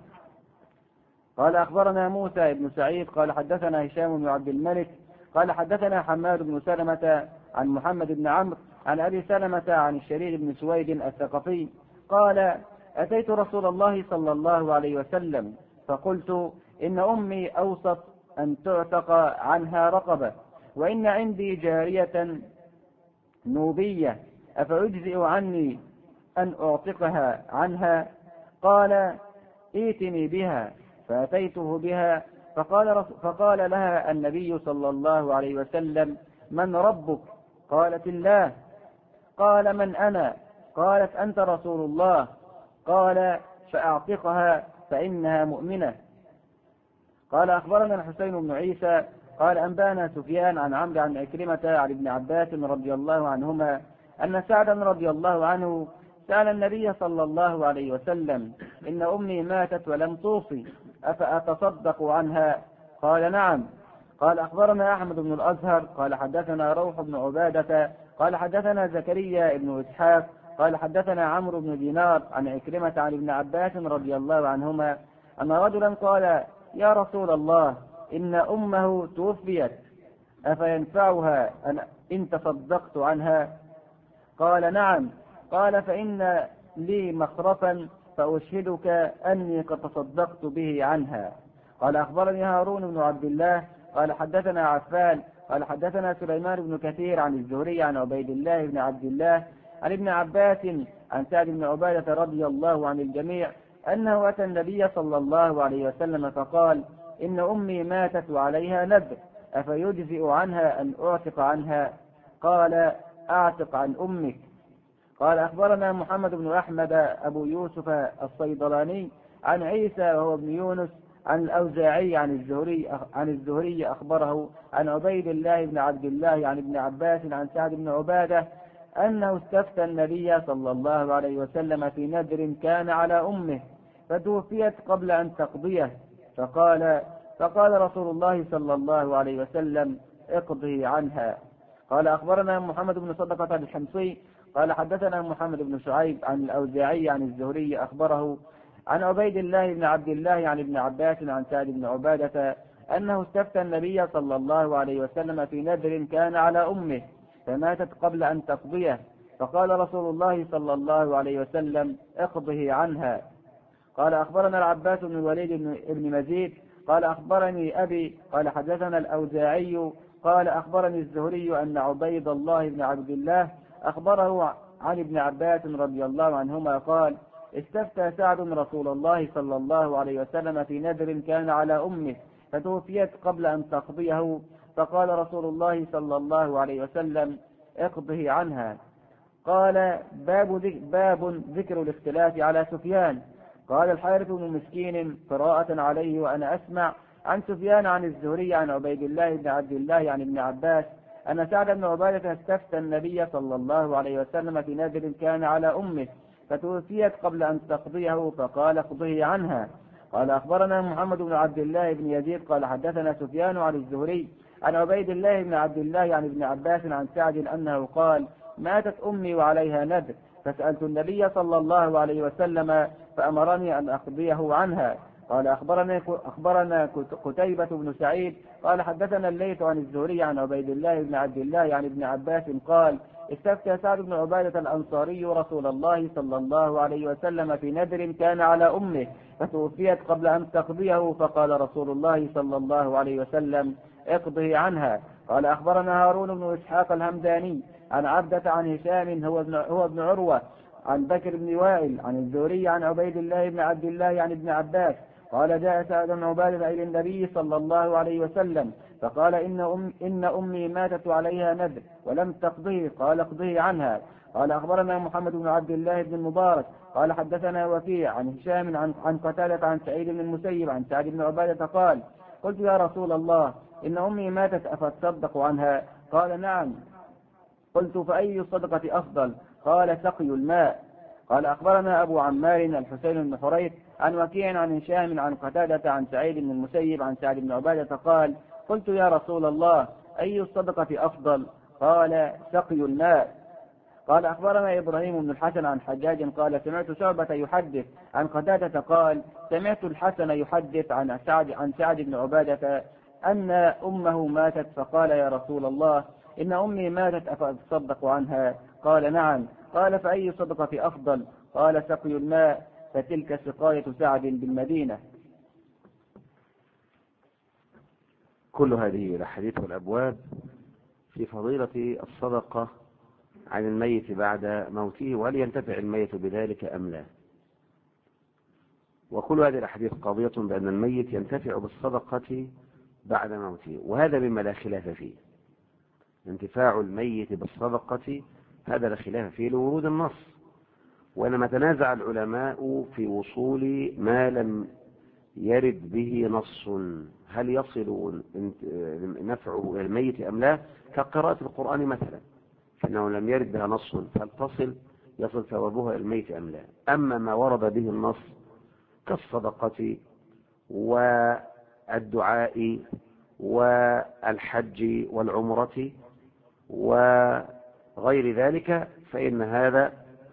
قال: أخبرنا موسى بن سعيد قال حدثنا هشام بن عبد الملك قال حدثنا حماد بن سلمة عن محمد بن عمرو عن أبي سلمة عن الشرير بن سويد الثقفي قال: أتيت رسول الله صلى الله عليه وسلم فقلت: إن أمي أوصت أن تعتق عنها رقبة، وإن عندي جارية نوبية، أفيجزئ عني أن أعتقها عنها؟ قال: ائتني بها. فأتيته بها، فقال لها النبي صلى الله عليه وسلم: من ربك؟ قالت: الله. قال: من أنا؟ قالت: أنت رسول الله. قال: فأعتقها فإنها مؤمنة. قال: أخبرنا الحسين بن عيسى قال أنبانا سفيان عن عمرو عن عكرمة عن ابن عباس رضي الله عنهما أن سعدا رضي الله عنه سأل النبي صلى الله عليه وسلم: إن أمي ماتت ولم توصي، أفأتصدق عنها؟ قال: نعم. قال: أخبرنا أحمد بن الأزهر قال حدثنا روح بن عبادة قال حدثنا زكريا بن إسحاق قال حدثنا عمرو بن دينار عن عكرمة عن ابن عباس رضي الله عنهما أن رجلا قال: يا رسول الله، إن أمه توفيت، أفينفعها إن تصدقت عنها؟ قال: نعم. قال: فإن لي مخرفا فأشهدك أني قد تصدقت به عنها. قال: أخبرني هارون بن عبد الله قال حدثنا عفان قال حدثنا سليمان بن كثير عن الزهري عن عبيد الله بن عبد الله عن ابن عباس عن سعد بن عبادة رضي الله عن الجميع أنه أتى النبي صلى الله عليه وسلم فقال: إن أمي ماتت وعليها نذر، أفيجزئ عنها أن أعتق عنها؟ قال: أعتق عن أمك. قال: أخبرنا محمد بن أحمد أبو يوسف الصيدلاني عن عيسى وهو ابن يونس عن الأوزاعي عن الزهري أخبره عن عبيد الله بن عبد الله عن ابن عباس عن سعد بن عبادة أنه استفتى النبي صلى الله عليه وسلم في نذر كان على أمه فتوفيت قبل أن تقضيه، فقال رسول الله صلى الله عليه وسلم: اقضي عنها. قال: أخبرنا محمد بن صدقة الحمصي قال حدثنا محمد بن شعيب عن الأوزاعي عن الزهري أخبره عن عبيد الله بن عبد الله عن ابن عباس عن سعد بن عبادة أنه استفتى النبي صلى الله عليه وسلم في نذر كان على أمه فماتت قبل أن تقضيه، فقال رسول الله صلى الله عليه وسلم: اقضه عنها. قال: أخبرنا العباس بن الوليد بن مزيد قال أخبرني أبي قال حدثنا الأوزاعي قال أخبرني الزهري أن عبيد الله بن عبد الله أخبره عن ابن عباس رضي الله عنهما قال: استفتى سعد رسول الله صلى الله عليه وسلم في نذر كان على أمه فتوفيت قبل أن تقضيه، فقال رسول الله صلى الله عليه وسلم: اقضه عنها. قال باب ذكر الاختلاف على سفيان. قال الحارث بن مسكين قراءة عليه وأنا أسمع عن سفيان عن الزهري عن عبيد الله بن عبد الله عن ابن عباس أن سعد بن عبادة استفتى النبي صلى الله عليه وسلم في نذر كان على أمه فتوفيت قبل أن تقضيه فقال اقضه عنها. قال أخبرنا محمد بن عبد الله بن يزيد قال حدثنا سفيان عن الزهري عن عبيد الله بن عبد الله عن ابن عباس عن سعد أنه قال ماتت أمي وعليها نذر فسألت النبي صلى الله عليه وسلم فأمرني أن أقضيه عنها. قال أخبرنا قتيبة بن سعيد قال حدثنا الليث عن الزهري عن عبيد الله بن عبد الله عن ابن عباس قال استفتى سعد بن عبادة الأنصاري رسول الله صلى الله عليه وسلم في نذر كان على أمه فتوفيت قبل أن تقضيه فقال رسول الله صلى الله عليه وسلم اقضه عنها. قال أخبرنا هارون بن إسحاق الهمداني عن عبدة عن هشام هو ابن عروة عن بكر بن وائل عن الزهري عن عبيد الله بن عبد الله عن ابن عباس قال جاء سعد بن عبادة إلى النبي صلى الله عليه وسلم فقال إن أمي ماتت عليها نذر ولم تقضيه قال اقضيه عنها. قال أخبرنا محمد بن عبد الله بن المبارك قال حدثنا وكيع عن هشام عن قتادة عن سعيد بن المسيب عن سعد بن عبادة قال قلت يا رسول الله إن أمي ماتت أفتصدق عنها؟ قال نعم. قلت فأي الصدقة أفضل؟ قال سقي الماء. قال أخبرنا أبو عمار الحسين بن حريث عن وكيع عن هشام عن قتادة عن سعيد بن المسيب عن سعد بن عبادة قال قلت يا رسول الله أي الصدقة أفضل؟ قال سقي الماء. قال أخبرنا إبراهيم بن الحسن عن حجاج قال سمعت شعبة يحدث عن قتادة قال سمعت الحسن يحدث عن سعد بن عبادة أن أمه ماتت فقال يا رسول الله إن أمي ماتت أفأتصدق عنها؟ قال نعم. قال فأي صدقة أفضل؟ قال سقي الماء فتلك سقاية سعد بالمدينة. كل هذه الأحاديث والأبواب في فضيلة الصدقة عن الميت بعد موته وهل ينتفع الميت بذلك أم لا. وكل هذه الأحاديث قاضية بأن الميت ينتفع بالصدقة بعد موته وهذا مما لا خلاف فيه. انتفاع الميت بالصدقة هذا لا خلاف فيه لورود النص، وإنما تنازع العلماء في وصول ما لم يرد به نص هل يصل نفعه إلى الميت أم لا، كقراءة القرآن مثلا فإنه لم يرد بها نص فهل يصل ثوابها إلى الميت أم لا. أما ما ورد به النص كالصدقة والدعاء والحج والعمرة وغير ذلك فإن هذا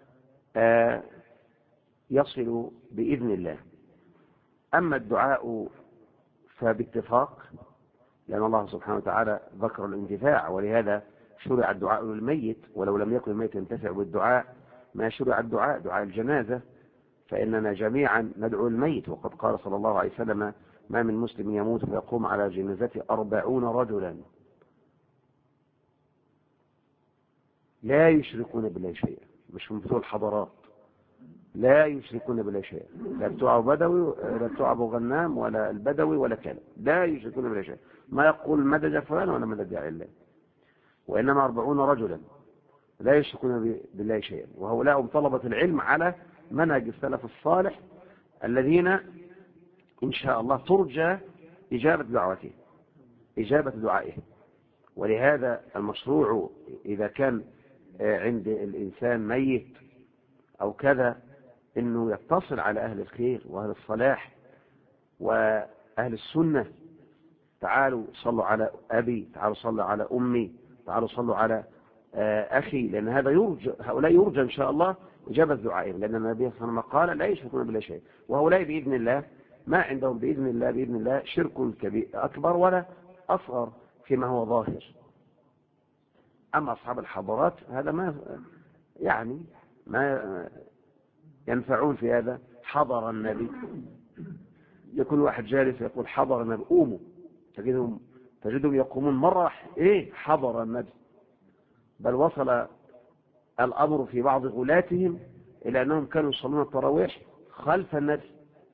يصل بإذن الله. أما الدعاء فباتفاق لأن الله سبحانه وتعالى ذكر الانتفاع ولهذا شرع الدعاء للميت، ولو لم يكن الميت ينتفع بالدعاء ما شرع الدعاء دعاء الجنازة، فإننا جميعا ندعو الميت وقد قال صلى الله عليه وسلم ما من مسلم يموت فيقوم على جنازته 40 رجلا لا يشركون بالله شيئا، مش من بتوع الحضارات، لا يشركون بالله شيئا، لا بتوع بدوي لا بتوع ابو غنام ولا البدوي ولا كذا، لا يشركون بالله شيئا، ما يقول مدد فلان ولا مدد الله، وإنما 40 رجلا لا يشركون بالله شيئا، وهؤلاء طلبة العلم على منهج السلف الصالح الذين إن شاء الله ترجى إجابة دعوته إجابة دعائه. ولهذا المشروع إذا كان عند الإنسان ميت أو كذا إنه يتصل على أهل الخير وأهل الصلاح وأهل السنة، تعالوا صلوا على أبي، تعالوا صلوا على أمي، تعالوا صلوا على أخي، لأن هذا يرجى، هؤلاء يرجى إن شاء الله إجابة دعائهم، لأن النبي صلى الله عليه وسلم قال لا يشركون بالله شيء، وهؤلاء بإذن الله ما عندهم بإذن الله شرك كبير أكبر ولا أصغر فيما هو ظاهر. أما أصحاب الحضارات هذا ما ينفعون في هذا. حضر النبي، يكون واحد جالس يقول حضر النبي قوموا، تجدهم يقومون مرة حضر النبي، بل وصل الأمر في بعض غلاتهم إلى أنهم كانوا يصلون التراويح خلف النبي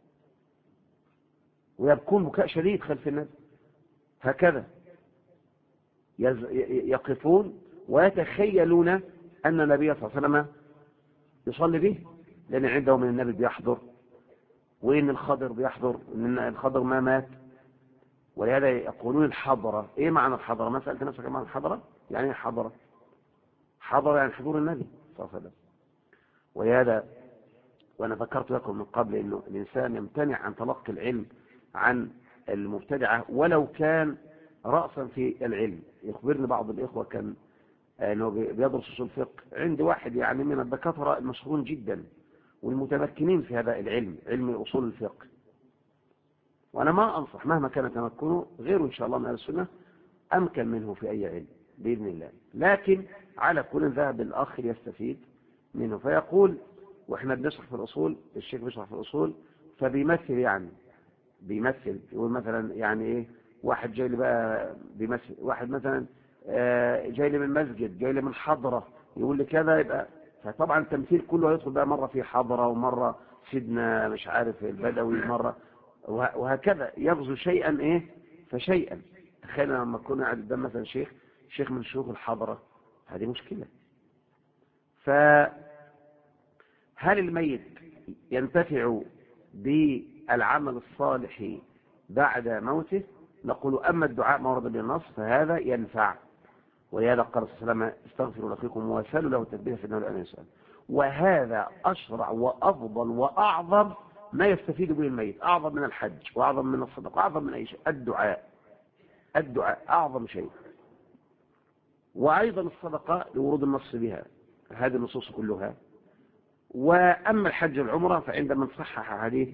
ويبكون بكاء شديد خلف النبي، هكذا يقفون ويتخيلون أن النبي صلى الله عليه وسلم يصلي به، لأن عندهم من النبي بيحضر، وإن الخضر بيحضر، وإن الخضر ما مات. ولهذا يقولون الحضرة. إيه معنى الحضرة؟ ما سألت نفسك معنى الحضرة؟ يعني إيه حضرة؟ حضر يعني حضور النبي صلى الله عليه وسلم. ولهذا وأنا ذكرت لكم من قبل أنه الإنسان يمتنع عن تلقي العلم عن المبتدعة ولو كان رأسا في العلم. يخبرني بعض الإخوة كان أنه بيدرس أصول الفقه عند واحد يعني من الدكاترة المشهورين جدا والمتمكنين في هذا العلم، علم أصول الفقه. وأنا ما أنصح مهما كان تمكنه غيره إن شاء الله من أهل السنة أمكن منه في أي علم بإذن الله، لكن على كل ذهب الأخ يستفيد منه. فيقول وإحنا بنشرح في الأصول، الشيخ بيشرح في الأصول فبيمثل، يعني بيمثل يقول مثلا يعني إيه، واحد جاي لي بقى بيمثل، واحد مثلا جاي لي من مسجد، جاي لي من حضرة، يقول لي كذا، يبقى فطبعا التمثيل كله هيدخل بقى مرة في حضرة ومرة سيدنا مش عارف البدوي مرة، وهكذا يغزو شيئا ايه فشيئا. تخيل لما كنا قاعد قدام مثلا شيخ من شيوخ الحضرة، هذه مشكلة. فهل الميت ينتفع بالعمل الصالح بعد موته؟ نقول أما الدعاء ما ورد بالنص فهذا ينفع، ولهذا قال صلى الله عليه وسلم استغفروا لأخيكم وسألوا له التثبيت فإنه الآن يسأل. وهذا أشرع وأفضل وأعظم ما يستفيد به الميت، أعظم من الحج وأعظم من الصدقة وأعظم من أي شيء. الدعاء أعظم شيء. وأيضا الصدقة لورود النص بها، هذه النصوص كلها. وأما الحج والعمرة فعندما صحح حديث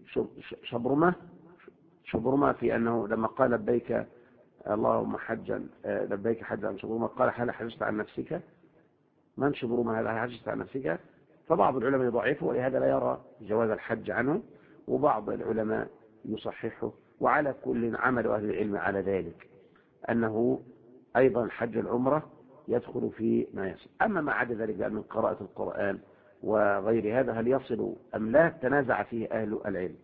شبرمة في أنه لما قال لبيك اللهم حجا لبيك حجا عن شبرمة، قال هل حججت عن نفسك؟ من شبرمة هذا حججت عن نفسك؟ فبعض العلماء يضعفه ولهذا لا يرى جواز الحج عنه، وبعض العلماء يصححه. وعلى كل عمل أهل العلم على ذلك أنه أيضا حج العمرة يدخل في ما يصل. أما ما عدا ذلك من قراءة القرآن وغير هذا هل يصل أم لا تنازع فيه أهل العلم.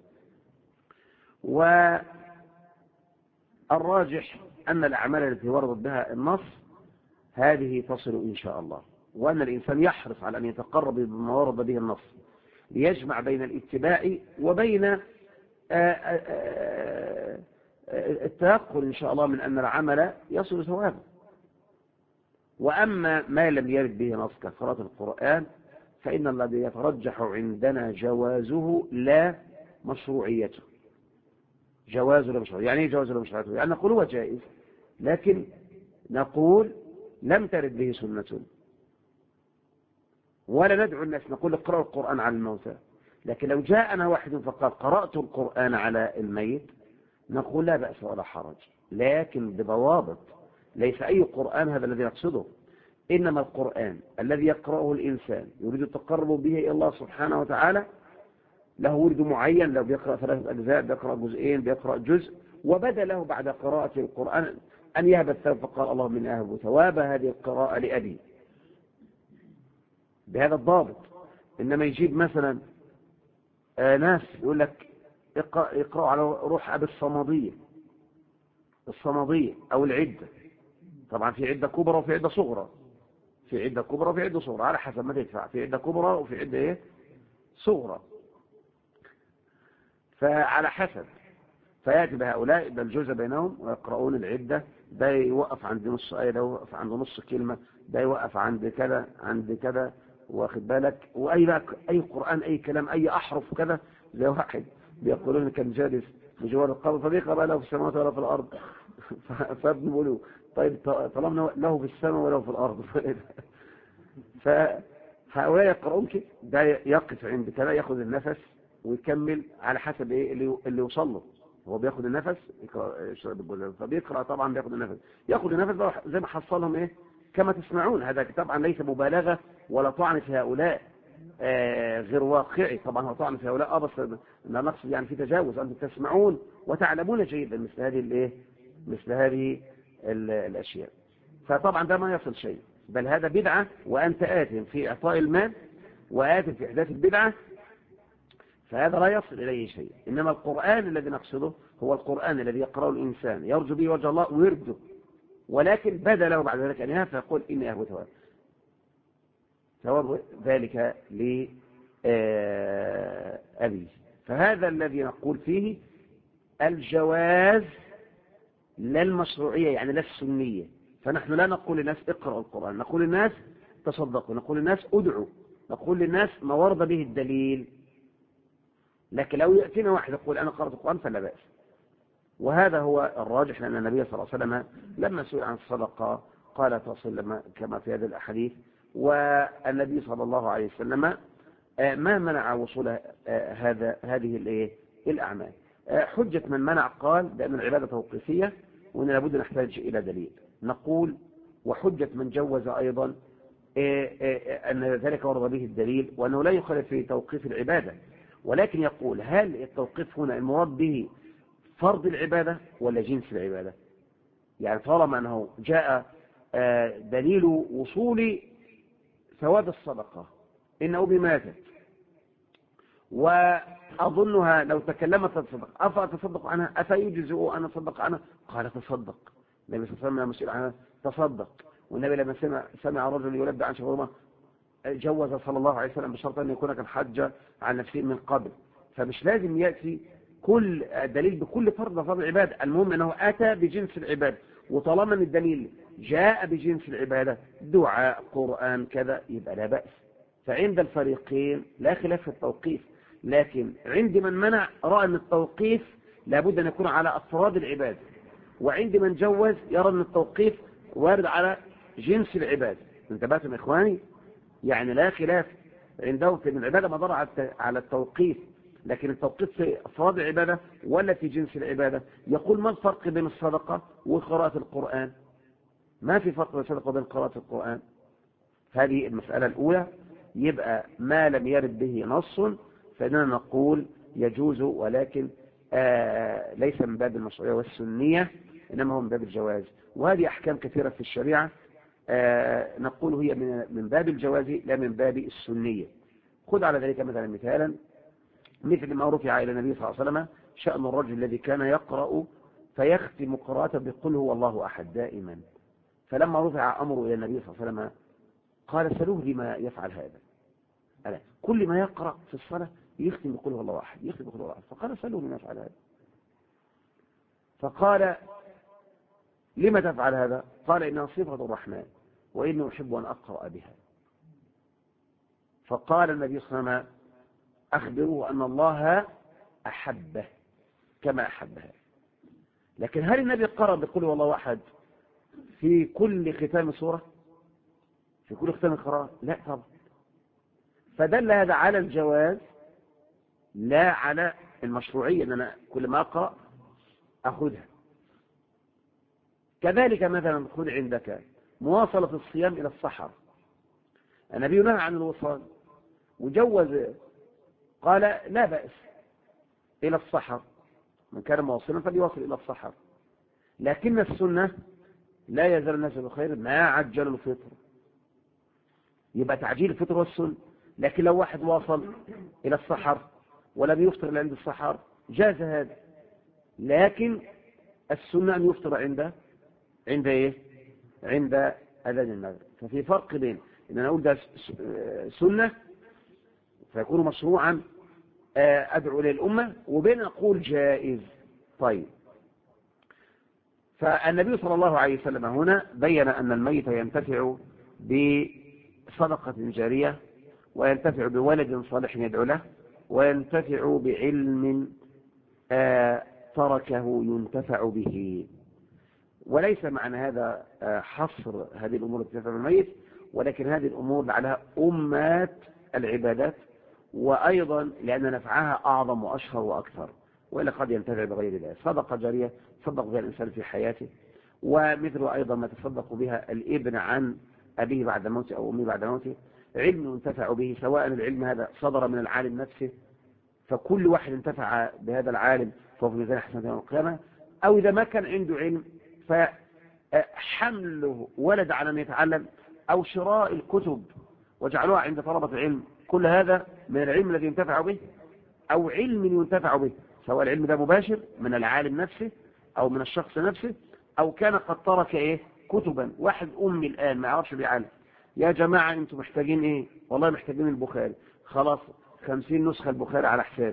والراجح أن الأعمال التي وردت بها النص هذه تصل إن شاء الله، وأن الإنسان يحرص على أن يتقرب بما ورد به النص ليجمع بين الاتباع وبين التيقن إن شاء الله من أن العمل يصل ثوابه. وأما ما لم يرد به نص كقراءة القرآن فإن الذي يترجح عندنا جوازه لا مشروعيته. جوازه لا مشروعيته. يعني ايه جوازه لا مشروعيته؟ يعني نقول هو جائز، لكن نقول لم ترد به سنة، ولا ندعو الناس نقول اقرأوا القرآن على الموتى. لكن لو جاءنا واحد فقال قرأت القرآن على الميت نقول لا بأس ولا حرج، لكن بضوابط. ليس أي قرآن هذا الذي نقصده، إنما القرآن الذي يقرأه الإنسان يريد التقرب به إلى الله سبحانه وتعالى له ورد معين، لو بيقرأ 3 أجزاء، بيقرأ جزئين، بيقرأ جزء، وبدا له بعد قراءة القرآن أن يهب الثواب فقال اللهم إني أهب ثواب هذه القراءة لأبي، بهذا الضابط. إنما يجيب مثلا ناس يقول لك اقرأوا على روح أبي الصمدية أو العدة. طبعا في عدة كبرى وفي عدة صغرى، على حسب ما تدفع، في عدة كبرى وفي عدة صغرى، فعلى حسب. فيأتي بهؤلاء بالجوز بينهم ويقرؤون العدة، ده يوقف عند نص آية، ده يوقف عند نص كلمة، ده يوقف عند كذا واخد بالك. أي قرآن أي كلام أي أحرف كذا، زي واحد بيقولون كان جالس بجوار القبر فبيقرأ بقى له في السماوات ولا في الأرض فبنقولوا طيب طالما له في السماء ولا في الأرض فهؤلاء يقرؤون كده، ده يقف عند كذا يأخذ النفس ويكمل على حسب ايه اللي يوصل له. هو بياخد النفس يقرأ، فبيقرأ طبعا بياخد النفس، زي ما حصلهم ايه كما تسمعون. هذا طبعا ليس مبالغة ولا طعن في هؤلاء غير واقعي، طبعا هو طعن في هؤلاء بس لا نقصد يعني في تجاوز. أنتم تسمعون وتعلمون جيدا مثل هذه الأشياء، فطبعا ده ما يصل شيء، بل هذا بدعة، وأنت آثم في إعطاء المال وآثم في إحداث البدعة، فهذا لا يصل إليه شيء. إنما القرآن الذي نقصده هو القرآن الذي يقرأه الإنسان يرجو به وجه الله، ولكن بدا له بعد ذلك أن ينهى فيقول إني أهوى ثواب ذلك لأبيه. فهذا الذي نقول فيه الجواز لا المشروعية، يعني لا السنية. فنحن لا نقول للناس اقرأوا القرآن، نقول للناس تصدقوا، نقول للناس ادعوا، نقول للناس ما ورد به الدليل. لكن لو يأتينا واحد يقول أنا قرأت القرآن فلا بأس. وهذا هو الراجح، لأن النبي صلى الله عليه وسلم لما سئل عن الصدقة قال تصل كما في هذا الأحاديث. والنبي صلى الله عليه وسلم ما منع وصول هذه الأعمال. حجة من منع قال بأن العبادة توقيفية وأن لابد نحتاج إلى دليل. نقول وحجة من جوز أيضا أن ذلك ورد به الدليل وأنه لا يخالف في توقيف العبادة، ولكن يقول هل التوقيف هنا المراد به فرض العبادة ولا جنس العبادة؟ يعني طالما أنه جاء دليل وصول ثواب الصدقة إنه بماذا، وأظنها لو تكلمت تصدق أفأتصدق عنها أفيجزئ أن أصدق عنها؟ قال تصدق. النبي صلى الله عليه وسلم مسئول عنها تصدق. والنبي لما سمع رجل يلبى عن شغرمة جوز صلى الله عليه وسلم بشرط أن يكون كان حج عن نفسه من قبل. فمش لازم يأتي كل دليل بكل فرض العبادة، المهم أنه أتى بجنس العبادة. وطالما أن الدليل جاء بجنس العبادة دعاء قرآن كذا يبقى لا بأس. فعند الفريقين لا خلاف في التوقيف، لكن عند من منع رأى أن التوقيف لابد أن يكون على أفراد العبادة، وعند من جوز يرى أن التوقيف وارد على جنس العبادة. انتبهتم إخواني؟ يعني لا خلاف عنده في العبادة مضر على التوقيف، لكن التوقيف في أفراد العبادة ولا في جنس العبادة. يقول ما الفرق بين الصدقة وقراءة القرآن؟ ما في فرق بين الصدقة وبين قراءة القرآن. هذه المسألة الأولى. يبقى ما لم يرد به نص فإننا نقول يجوز، ولكن ليس من باب المشروعية والسنية، إنما هو من باب الجواز. وهذه أحكام كثيرة في الشريعة نقول هي من باب الجواز لا من باب السنية. خذ على ذلك مثلا مثل ما رفع إلى النبي صلى الله عليه وسلم شأن الرجل الذي كان يقرأ فيختم قراءته بقل هو الله أحد دائما. فلما رفع أمره إلى النبي صلى الله عليه وسلم قال سلوه لما يفعل هذا. كل ما يقرأ في الصلاة يختم بقل هو الله أحد، يختم بقل هو الله أحد. فقال سلوه لما يفعل هذا. فقال لما تفعل هذا؟ قال إنها صفة الرحمن وإني أحب أن أقرأ بها. فقال النبي صلى الله عليه وسلم أخبره أن الله أحبه كما أحبها. لكن هل النبي قرأ بقل هو الله أحد في كل ختام سورة، في كل ختام قراءة؟ لا طبعا. فدل هذا على الجواز لا على المشروعية، أن أنا كل ما أقرأ أخذها. كذلك مثلا خذ عندك مواصلة الصيام إلى السحر. النبي نهى عن الوصال وجوز، قال لا بأس إلى السحر، من كان مواصلا فليواصل إلى السحر. لكن السنة لا يزال الناس بخير ما عجلوا الفطر. يبقى تعجيل الفطر والسنة. لكن لو واحد واصل إلى السحر ولم يفطر إلا عند السحر جاز هذا. لكن السنة أن يفطر عند إيه؟ عند أذان المغرب. ففي فرق بين إن أنا أقول ده سنة فيكون مشروعا أدعو للأمة، وبين أقول جائز. طيب، فالنبي صلى الله عليه وسلم هنا بين أن الميت ينتفع بصدقة جارية، وينتفع بولد صالح يدعو له، وينتفع بعلم تركه ينتفع به. وليس معنى هذا حصر هذه الأمور التي تنفع الميت، ولكن هذه الأمور لعلها أمات العبادات، وأيضا لأن نفعها أعظم وأشهر وأكثر، وإلا قد ينتفع بغير ذلك. صدقة جارية تصدق بها الإنسان في حياته، ومثل أيضا ما تصدق بها الابن عن أبيه بعد موته أو أمه بعد موته. علم ينتفع به، سواء العلم هذا صدر من العالم نفسه فكل واحد انتفع بهذا العالم فهو في ميزان حسنات يوم القيامة، أو إذا ما كان عنده علم فحمله ولد على أن يتعلم، أو شراء الكتب وجعلوها عند طلبة العلم. كل هذا من العلم الذي ينتفع به، أو علم ينتفع به، سواء العلم ده مباشر من العالم نفسه أو من الشخص نفسه، أو كان قد ترك كتبا، واحد أمي الآن ما يعرفش بيعلم، يا جماعة أنتم محتاجين إيه؟ والله محتاجين البخاري، خلاص 50 نسخة البخاري على حسابي،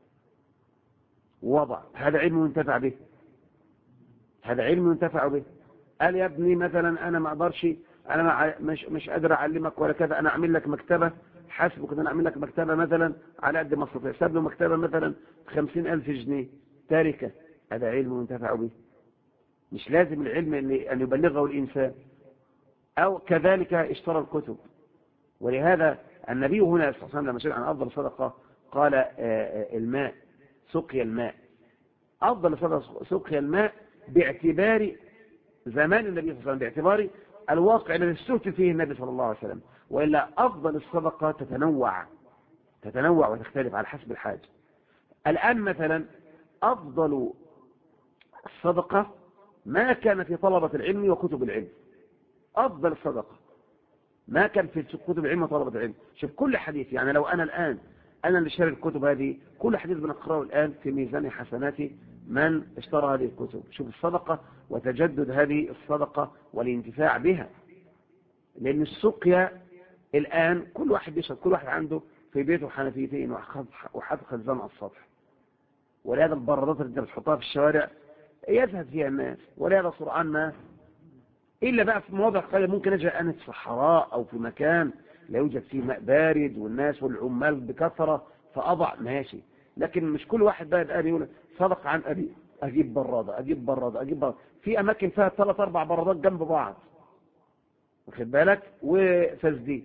وضع هذا علم ينتفع به، هذا علم ينتفع به. قال يا ابني مثلا أنا ما أقدرش، أنا مش قادر أعلمك ولا كذا، أنا أعمل لك مكتبة، حاسبك أنا أعمل لك مكتبة مثلا على قد ما استطيع، ساب له مكتبة مثلا 50,000 جنيه تاركة، هذا علم ينتفع به. مش لازم العلم أن يبلغه الإنسان. أو كذلك اشترى الكتب. ولهذا النبي هنا صلى الله عليه وسلم لما سئل عن أفضل صدقة قال الماء، سقي الماء. أفضل صدقة سقي الماء باعتبار زمان النبي صلى الله عليه وسلم، باعتبار الواقع الذي استهتر فيه النبي صلى الله عليه وسلم. وإلا أفضل الصدقة تتنوع وتختلف على حسب الحاجة. الآن مثلا أفضل الصدقة ما كان في طلبة العلم وكتب العلم، أفضل الصدقة ما كان في كتب العلم وطلبة العلم. شوف كل حديث، يعني لو أنا الآن أنا اللي شاري الكتب هذه، كل حديث بنقرأه الآن في ميزان حسنات من اشترى هذه الكتب. شوف الصدقة وتجدد هذه الصدقة والانتفاع بها. لأن السقيا الآن كل واحد بيشرب، كل واحد عنده في بيته حنفيتين وحاطط خزان على السطح. ولهذا البرادات اللي بتحطها في الشوارع يزهد فيها الناس، ولهذا سرعان ما إلا بقى في مواضع قليلة ممكن أجي أنا في صحراء أو في مكان لا يوجد فيه ماء بارد والناس والعمال بكثرة فأضع ماشي. لكن مش كل واحد بقى الآن يقول صدق عن أبي أجيب برادة أجيب برادة أجيب برادة، في أماكن فيها 3-4 برادات جنب بعض، واخد بالك، وتسديد.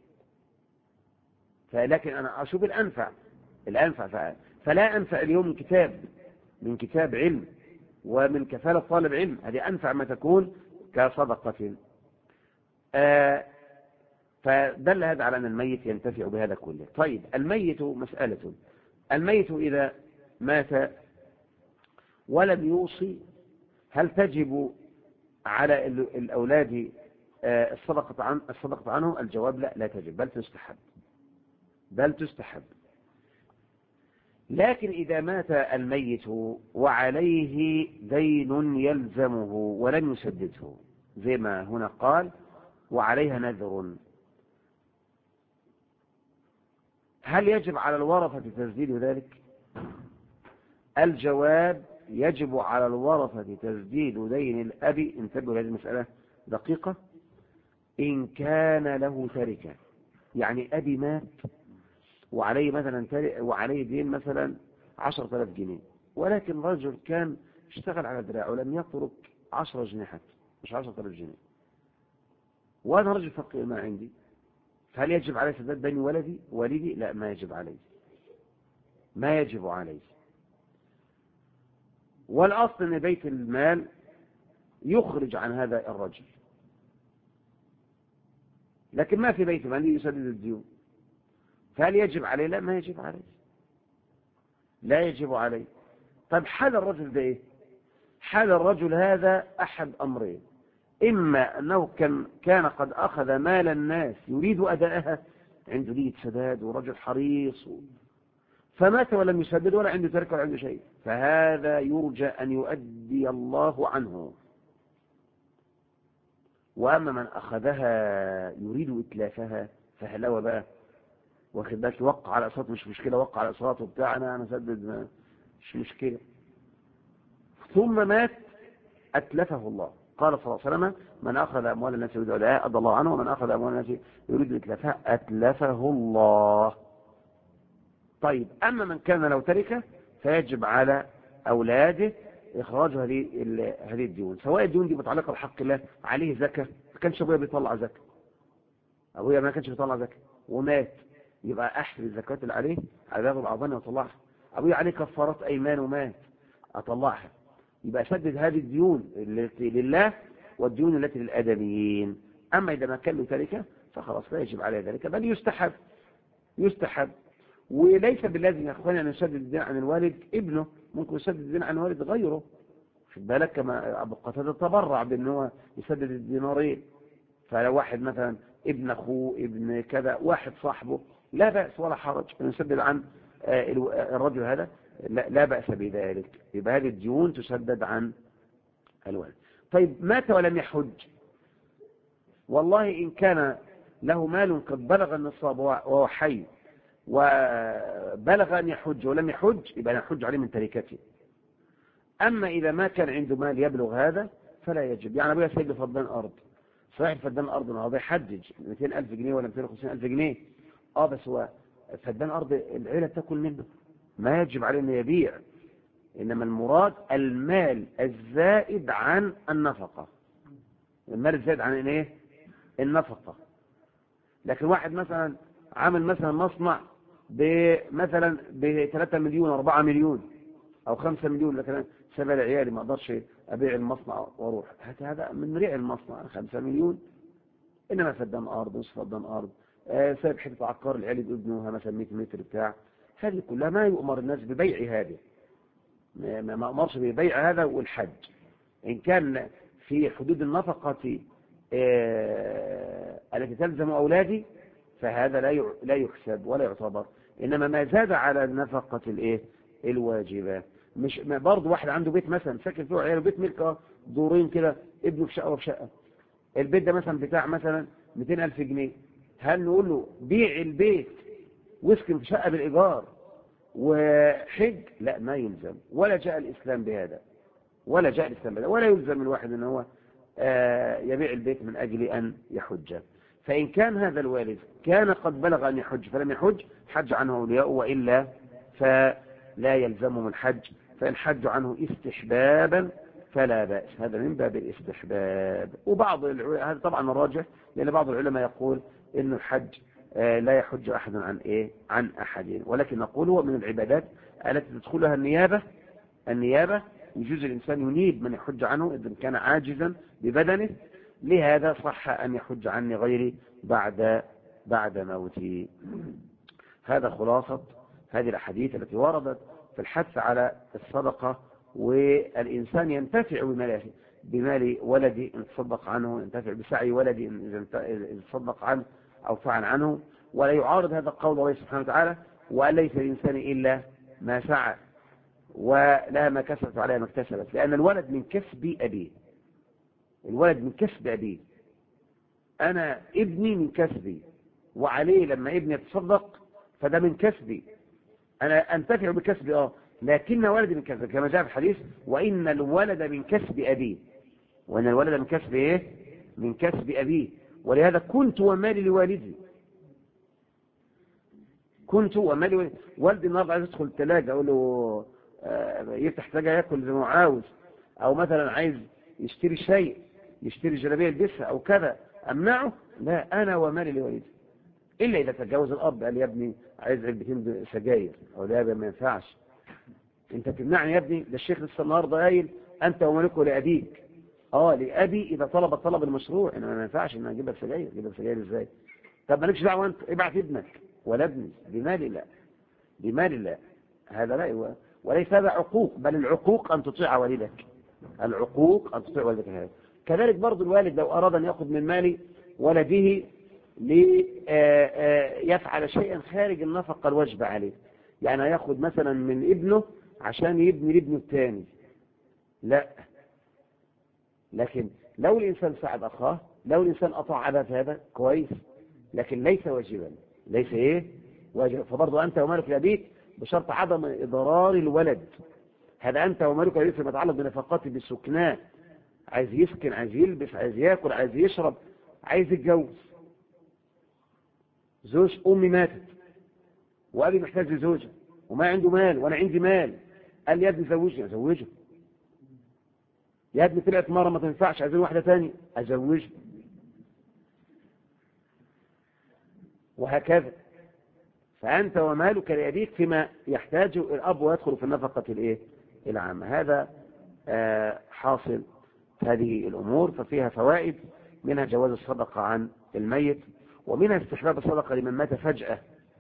فلكن أنا أشوف الأنفع فلا أنفع اليوم من كتاب علم ومن كفالة طالب علم، هذه أنفع ما تكون كصدقة. فدل هذا على أن الميت ينتفع بهذا كله. طيب الميت مسألة، الميت إذا مات ولم يوصي هل تجب على الأولاد الصدقة عنه؟ الجواب لا تجب، بل تستحب. لكن إذا مات الميت وعليه دين يلزمه ولم يسدده، زي ما هنا قال وعليها نذر، هل يجب على الورثة تسديد ذلك؟ الجواب يجب على الورثة تسديد دين الأب. انتبهوا لهذه المسألة دقيقة. إن كان له تركة، يعني أبي مات وعليه مثلا وعليه دين مثلا 10,000 جنيه، ولكن رجل كان اشتغل على دراعه ولم يترك 10 جنيه حتى، مش 10,000 جنيه، وأنا رجل فقير ما عندي، فهل يجب علي سداد دين والدي؟ لا، ما يجب عليه. والأصل أن بيت المال يخرج عن هذا الرجل، لكن ما في بيت المال يسدد الديون، فهل يجب عليه؟ لا، ما يجب عليه، لا يجب عليه. طيب حال الرجل ده ايه؟ حال الرجل هذا أحد أمرين: إما أنه كان قد أخذ مال الناس يريد أداءها، عنده نية سداد ورجل حريص، فمات ولم يسدد ولا عنده تركة ولا عنده شيء، فهذا يرجى أن يؤدي الله عنه. وأما من أخذها يريد إتلافها فهلوى بقى، واخد بالك، وقع على أقساط مش مشكلة، وقع على أقساط وبتاع، أنا سدد مش مشكلة، ثم مات أتلفه الله. قال صلى الله عليه وسلم: من أخذ أموال الناس يريد أداءها أدى الله عنه، ومن أخذ أموال الناس يريد إتلافها أتلفه الله. طيب أما من كان له تركة فيجب على أولاده إخراج هذه الديون، سواء الديون دي متعلقة بحق الله، عليه زكاة، ما كانش أبويا بيطلع زكاة، أبويا ما كانش بيطلع زكاة ومات، يبقى أحسب الزكاة اللي عليه على باب الأعظم وأطلعها. أبويا عليه كفارات أيمان ومات، أطلعها، يبقى سدد هذه الديون التي لله والديون التي للآدميين. أما إذا ما كان له تركة فخلاص لا يجب عليه ذلك، بل يستحب. وليس باللازم يا أخواني أن يسدد الدين عن الوالد ابنه، ممكن يسدد الدين عن الوالد غيره، في بالك، كما أبو قتادة تبرع بأنه يسدد الدينارين. فلو واحد مثلا ابن أخوه ابن كذا واحد صاحبه لا بأس ولا حرج أن يسدد عن الرجل هذا، لا بأس بذلك، يبقى هذه الديون تسدد عن الوالد. طيب مات ولم يحج، والله إن كان له مال قد بلغ النصاب وهو حي وبلغ أن يحج ولم يحج يبقى يحج عليه من تركته. أما إذا ما كان عنده مال يبلغ هذا فلا يجب. يعني أبويا سيد فدان أرض، صحيح فدان أرض هو بيحجج 200,000 جنيه ولا 250,000 جنيه، بس هو فدان أرض العيلة تأكل منه، ما يجب عليه أن يبيع. إنما المراد المال الزائد عن النفقة، المال الزائد عن إيه؟ النفقة. لكن واحد مثلا عامل مثلا مصنع مثلا ب3 مليون 4 مليون أو 5 مليون، لكن سبع لعيالي ما أقدرش أبيع المصنع وأروح، هذا من ريع المصنع 5 مليون. إنما فدان أرض، نصف فدان أرض، سايب حتة عقار العيال يبنوها مثلا 100 متر بتاع، هذه كلها ما يؤمر الناس ببيع هذه، ما أمرش ببيع هذا. والحج إن كان في حدود النفقة التي تلزم أولادي فهذا لا يحسب ولا يعتبر. إنما ما زاد على النفقة الواجبة. مش برضه واحد عنده بيت مثلا ساكن فيه عياله، بيت ملك دورين كده، ابنه في شقة وفي شقة، البيت ده مثلا بتاع مثلا 200,000 جنيه، هل نقول له بيع البيت واسكن في شقة بالإيجار وحج؟ لا، ما يلزم، ولا جاء الإسلام بهذا، ولا يلزم الواحد ان هو يبيع البيت من أجل أن يحج. فإن كان هذا الوالد كان قد بلغ أن يحج فلم يحج حج عنه أولياءه، وإلا فلا يلزمهم الحج. فإن حج عنه استحبابا فلا بأس، هذا من باب الاستحباب. وبعض العلماء، هذا طبعا الراجح، لأن بعض العلماء يقول إن الحج لا يحج أحد عن أحد، ولكن نقول هو من العبادات التي تدخلها النيابة. يجوز الإنسان ينيب من يحج عنه إذا كان عاجزا ببدنه، لهذا صح أن يحج عني غيري بعد موتي. هذا خلاصة هذه الأحاديث التي وردت في الحث على الصدقة، والإنسان ينتفع بمال ولدي إن تصدق عنه، ينتفع بسعي ولدي إن تصدق عنه أو فعل عنه، ولا يعارض هذا القول الله سبحانه وتعالى: وليس الإنسان إلا ما سعى ولا ما كسبت عليها ما اكتسبت. لأن الولد من كسب أبيه، أنا ابني من كسبي، وعليه لما ابني يتصدق فده من كسبي، أنا أنتفع بكسبي لكن ولدي من كسبي، كما جاء في الحديث: وإن الولد من كسب أبيه. وإن الولد من كسب إيه؟ من كسب أبيه. ولهذا كنت ومالي لوالدي، والدي النهارده عايز يدخل الثلاجة أقول له يفتح ثلاجة ياكل زي ما عاوز، أو مثلا عايز يشتري شيء، يشتري جلابيه يلبسها أو كذا، أمنعه؟ لا، أنا ومالي لوالدي. إلا إذا تجاوز الأب قال: يا ابني عايز علبتين سجاير، أو لا ما ينفعش، أنت تمنعني يا ابني، ده الشيخ لسه النهارده قايل أنت ومالكه لأبيك. لأبي إذا طلب المشروع، إنما ما ينفعش إن أجيب لك سجاير إزاي؟ طب مالكش دعوة أنت، ابعت ابنك ولا ابني، بمال الله. هذا لا، وليس هذا عقوق، بل العقوق أن تطيع والدك، هذا. كذلك برضو الوالد لو أراد أن يأخذ من مال ولده ليفعل شيئا خارج النفقة الواجبة عليه، يعني يأخذ مثلا من ابنه عشان يبني لابنه الثاني، لا. لكن لو الإنسان ساعد أخاه، لو الإنسان أطاع أباه هذا كويس، لكن ليس واجبا، واجب. فبرضو أنت ومالك لأبيك بشرط عدم إضرار الولد. هذا أنت ومالك لأبيك فيما يتعلق بنفقات بالسكناء، عايز يسكن، عايز يلبس، عايز يأكل، عايز يشرب، عايز يتجوز. زوج أمي ماتت وأبي محتاج لزوجة وما عنده مال وأنا عندي مال، قال لي: يا ابني زوجني، أزوجه. يا ابني طلعت مرة ما تنفعش، عايزين واحدة تانية، أزوجه. وهكذا. فأنت ومالك لأبيك فيما يحتاج الأب ويدخل في النفقة العامة. هذا حاصل هذه الأمور، ففيها فوائد، منها جواز الصدقة عن الميت، ومنها استحباب الصدقة لمن مات فجأة،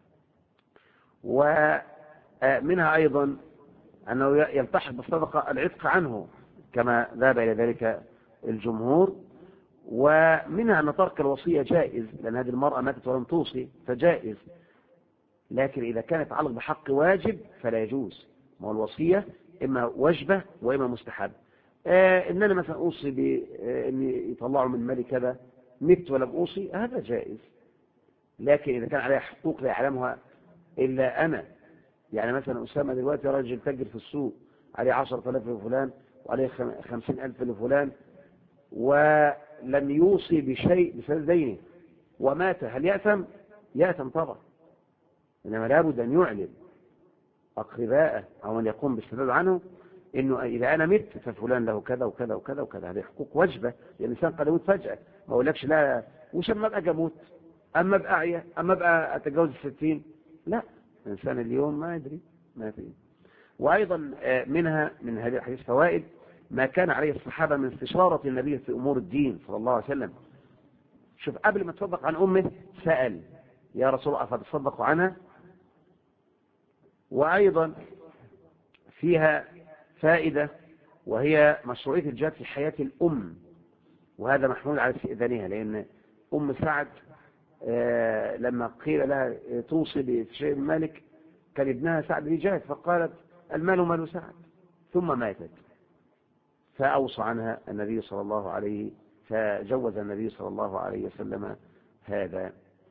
ومنها أيضا أنه يلتحق بالصدقة العتق عنه كما ذهب إلى ذلك الجمهور. ومنها أن ترك الوصية جائز، لأن هذه المرأة ماتت ولم توصي فجائز، لكن إذا كانت تعلق بحق واجب فلا يجوز. ما هو الوصية إما واجبة وإما مستحب. إن أنا مثلا أوصي بأن يطلعوا من مالي كذا مت ولم أوصي هذا جائز. لكن إذا كان عليها حقوق لا يعلمها إلا أنا، يعني مثلا أسامة دلوقتي راجل تاجر في السوق، عليه 10,000 لفلان وعليه 50,000 لفلان، ولم يوصي بشيء بسبب دينه ومات، هل يأثم؟ يأثم طبعا، إنما لابد أن يعلم أقرباءه أو أن يقوم بالسبب عنه إنه إذا أنا مت ففلان له كذا وكذا وكذا وكذا. هذه حقوق واجبة، الإنسان قد يموت فجأة، ما أقولكش لا وش أما أبقى أموت، أما أبقى أعيا، أما أبقى أتجاوز 60، لا، الإنسان اليوم ما يدري ما يدري. وأيضا منها من هذه الحديث فوائد ما كان عليه الصحابة من استشارة النبي في أمور الدين صلى الله عليه وسلم. شوف قبل ما تصدق عن أمه سأل يا رسول الله أفتصدق عنها. وأيضا فيها فائدة وهي مشروعية الجهاد في حياة الأم، وهذا محمول على استئذانها، لأن أم سعد لما قيل لها توصي بشيء من مالك كان ابنها سعد بيجاهد، فقالت المال مال سعد، ثم ماتت فأوصى عنها النبي صلى الله عليه، فجوز النبي صلى الله عليه وسلم هذا.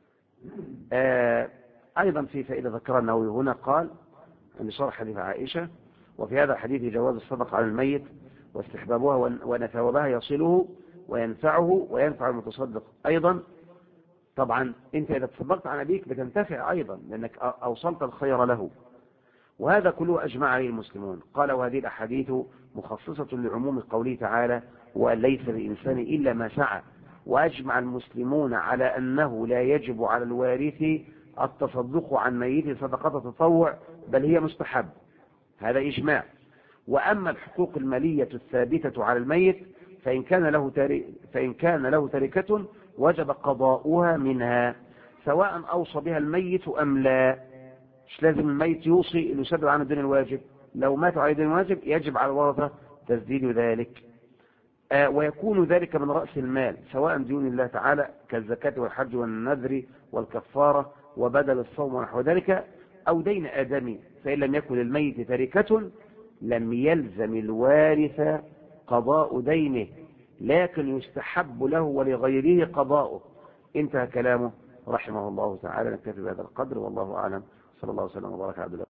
أيضا في فائدة ذكرها النووي هنا، قال أن شرح حديث عائشة وفي هذا الحديث جواز الصدقة على الميت واستحبابها وأن ثوابها يصله وينفعه وينفع المتصدق أيضا. طبعا أنت إذا تصدقت عن أبيك بتنتفع أيضا لأنك أوصلت الخير له، وهذا كله أجمع عليه المسلمون. قال وهذه الأحاديث مخصصة لعموم قوله تعالى وأن ليس للإنسان إلا ما سعى، وأجمع المسلمون على أنه لا يجب على الوارث التصدق عن ميته صدقة تطوع، بل هي مستحب، هذا إجماع. وأما الحقوق المالية الثابتة على الميت فإن كان له تركة وجب قضاؤها منها سواء أوصى بها الميت أم لا. مش لازم الميت يوصي إنه يسدد عن الدين الواجب، لو مات على الدين الواجب يجب على الورثة تسديد ذلك. ويكون ذلك من رأس المال سواء ديون الله تعالى كالزكاة والحج والنذر والكفارة وبدل الصوم ونحو ذلك، أو دين آدمي. فإن لم يكن للميت تركة لم يلزم الوارث قضاء دينه، لكن يستحب له ولغيره قضاؤه. انتهى كلامه رحمه الله تعالى. نكتفي بهذا القدر والله أعلم. صلى الله وسلم وبارك على عبد الله.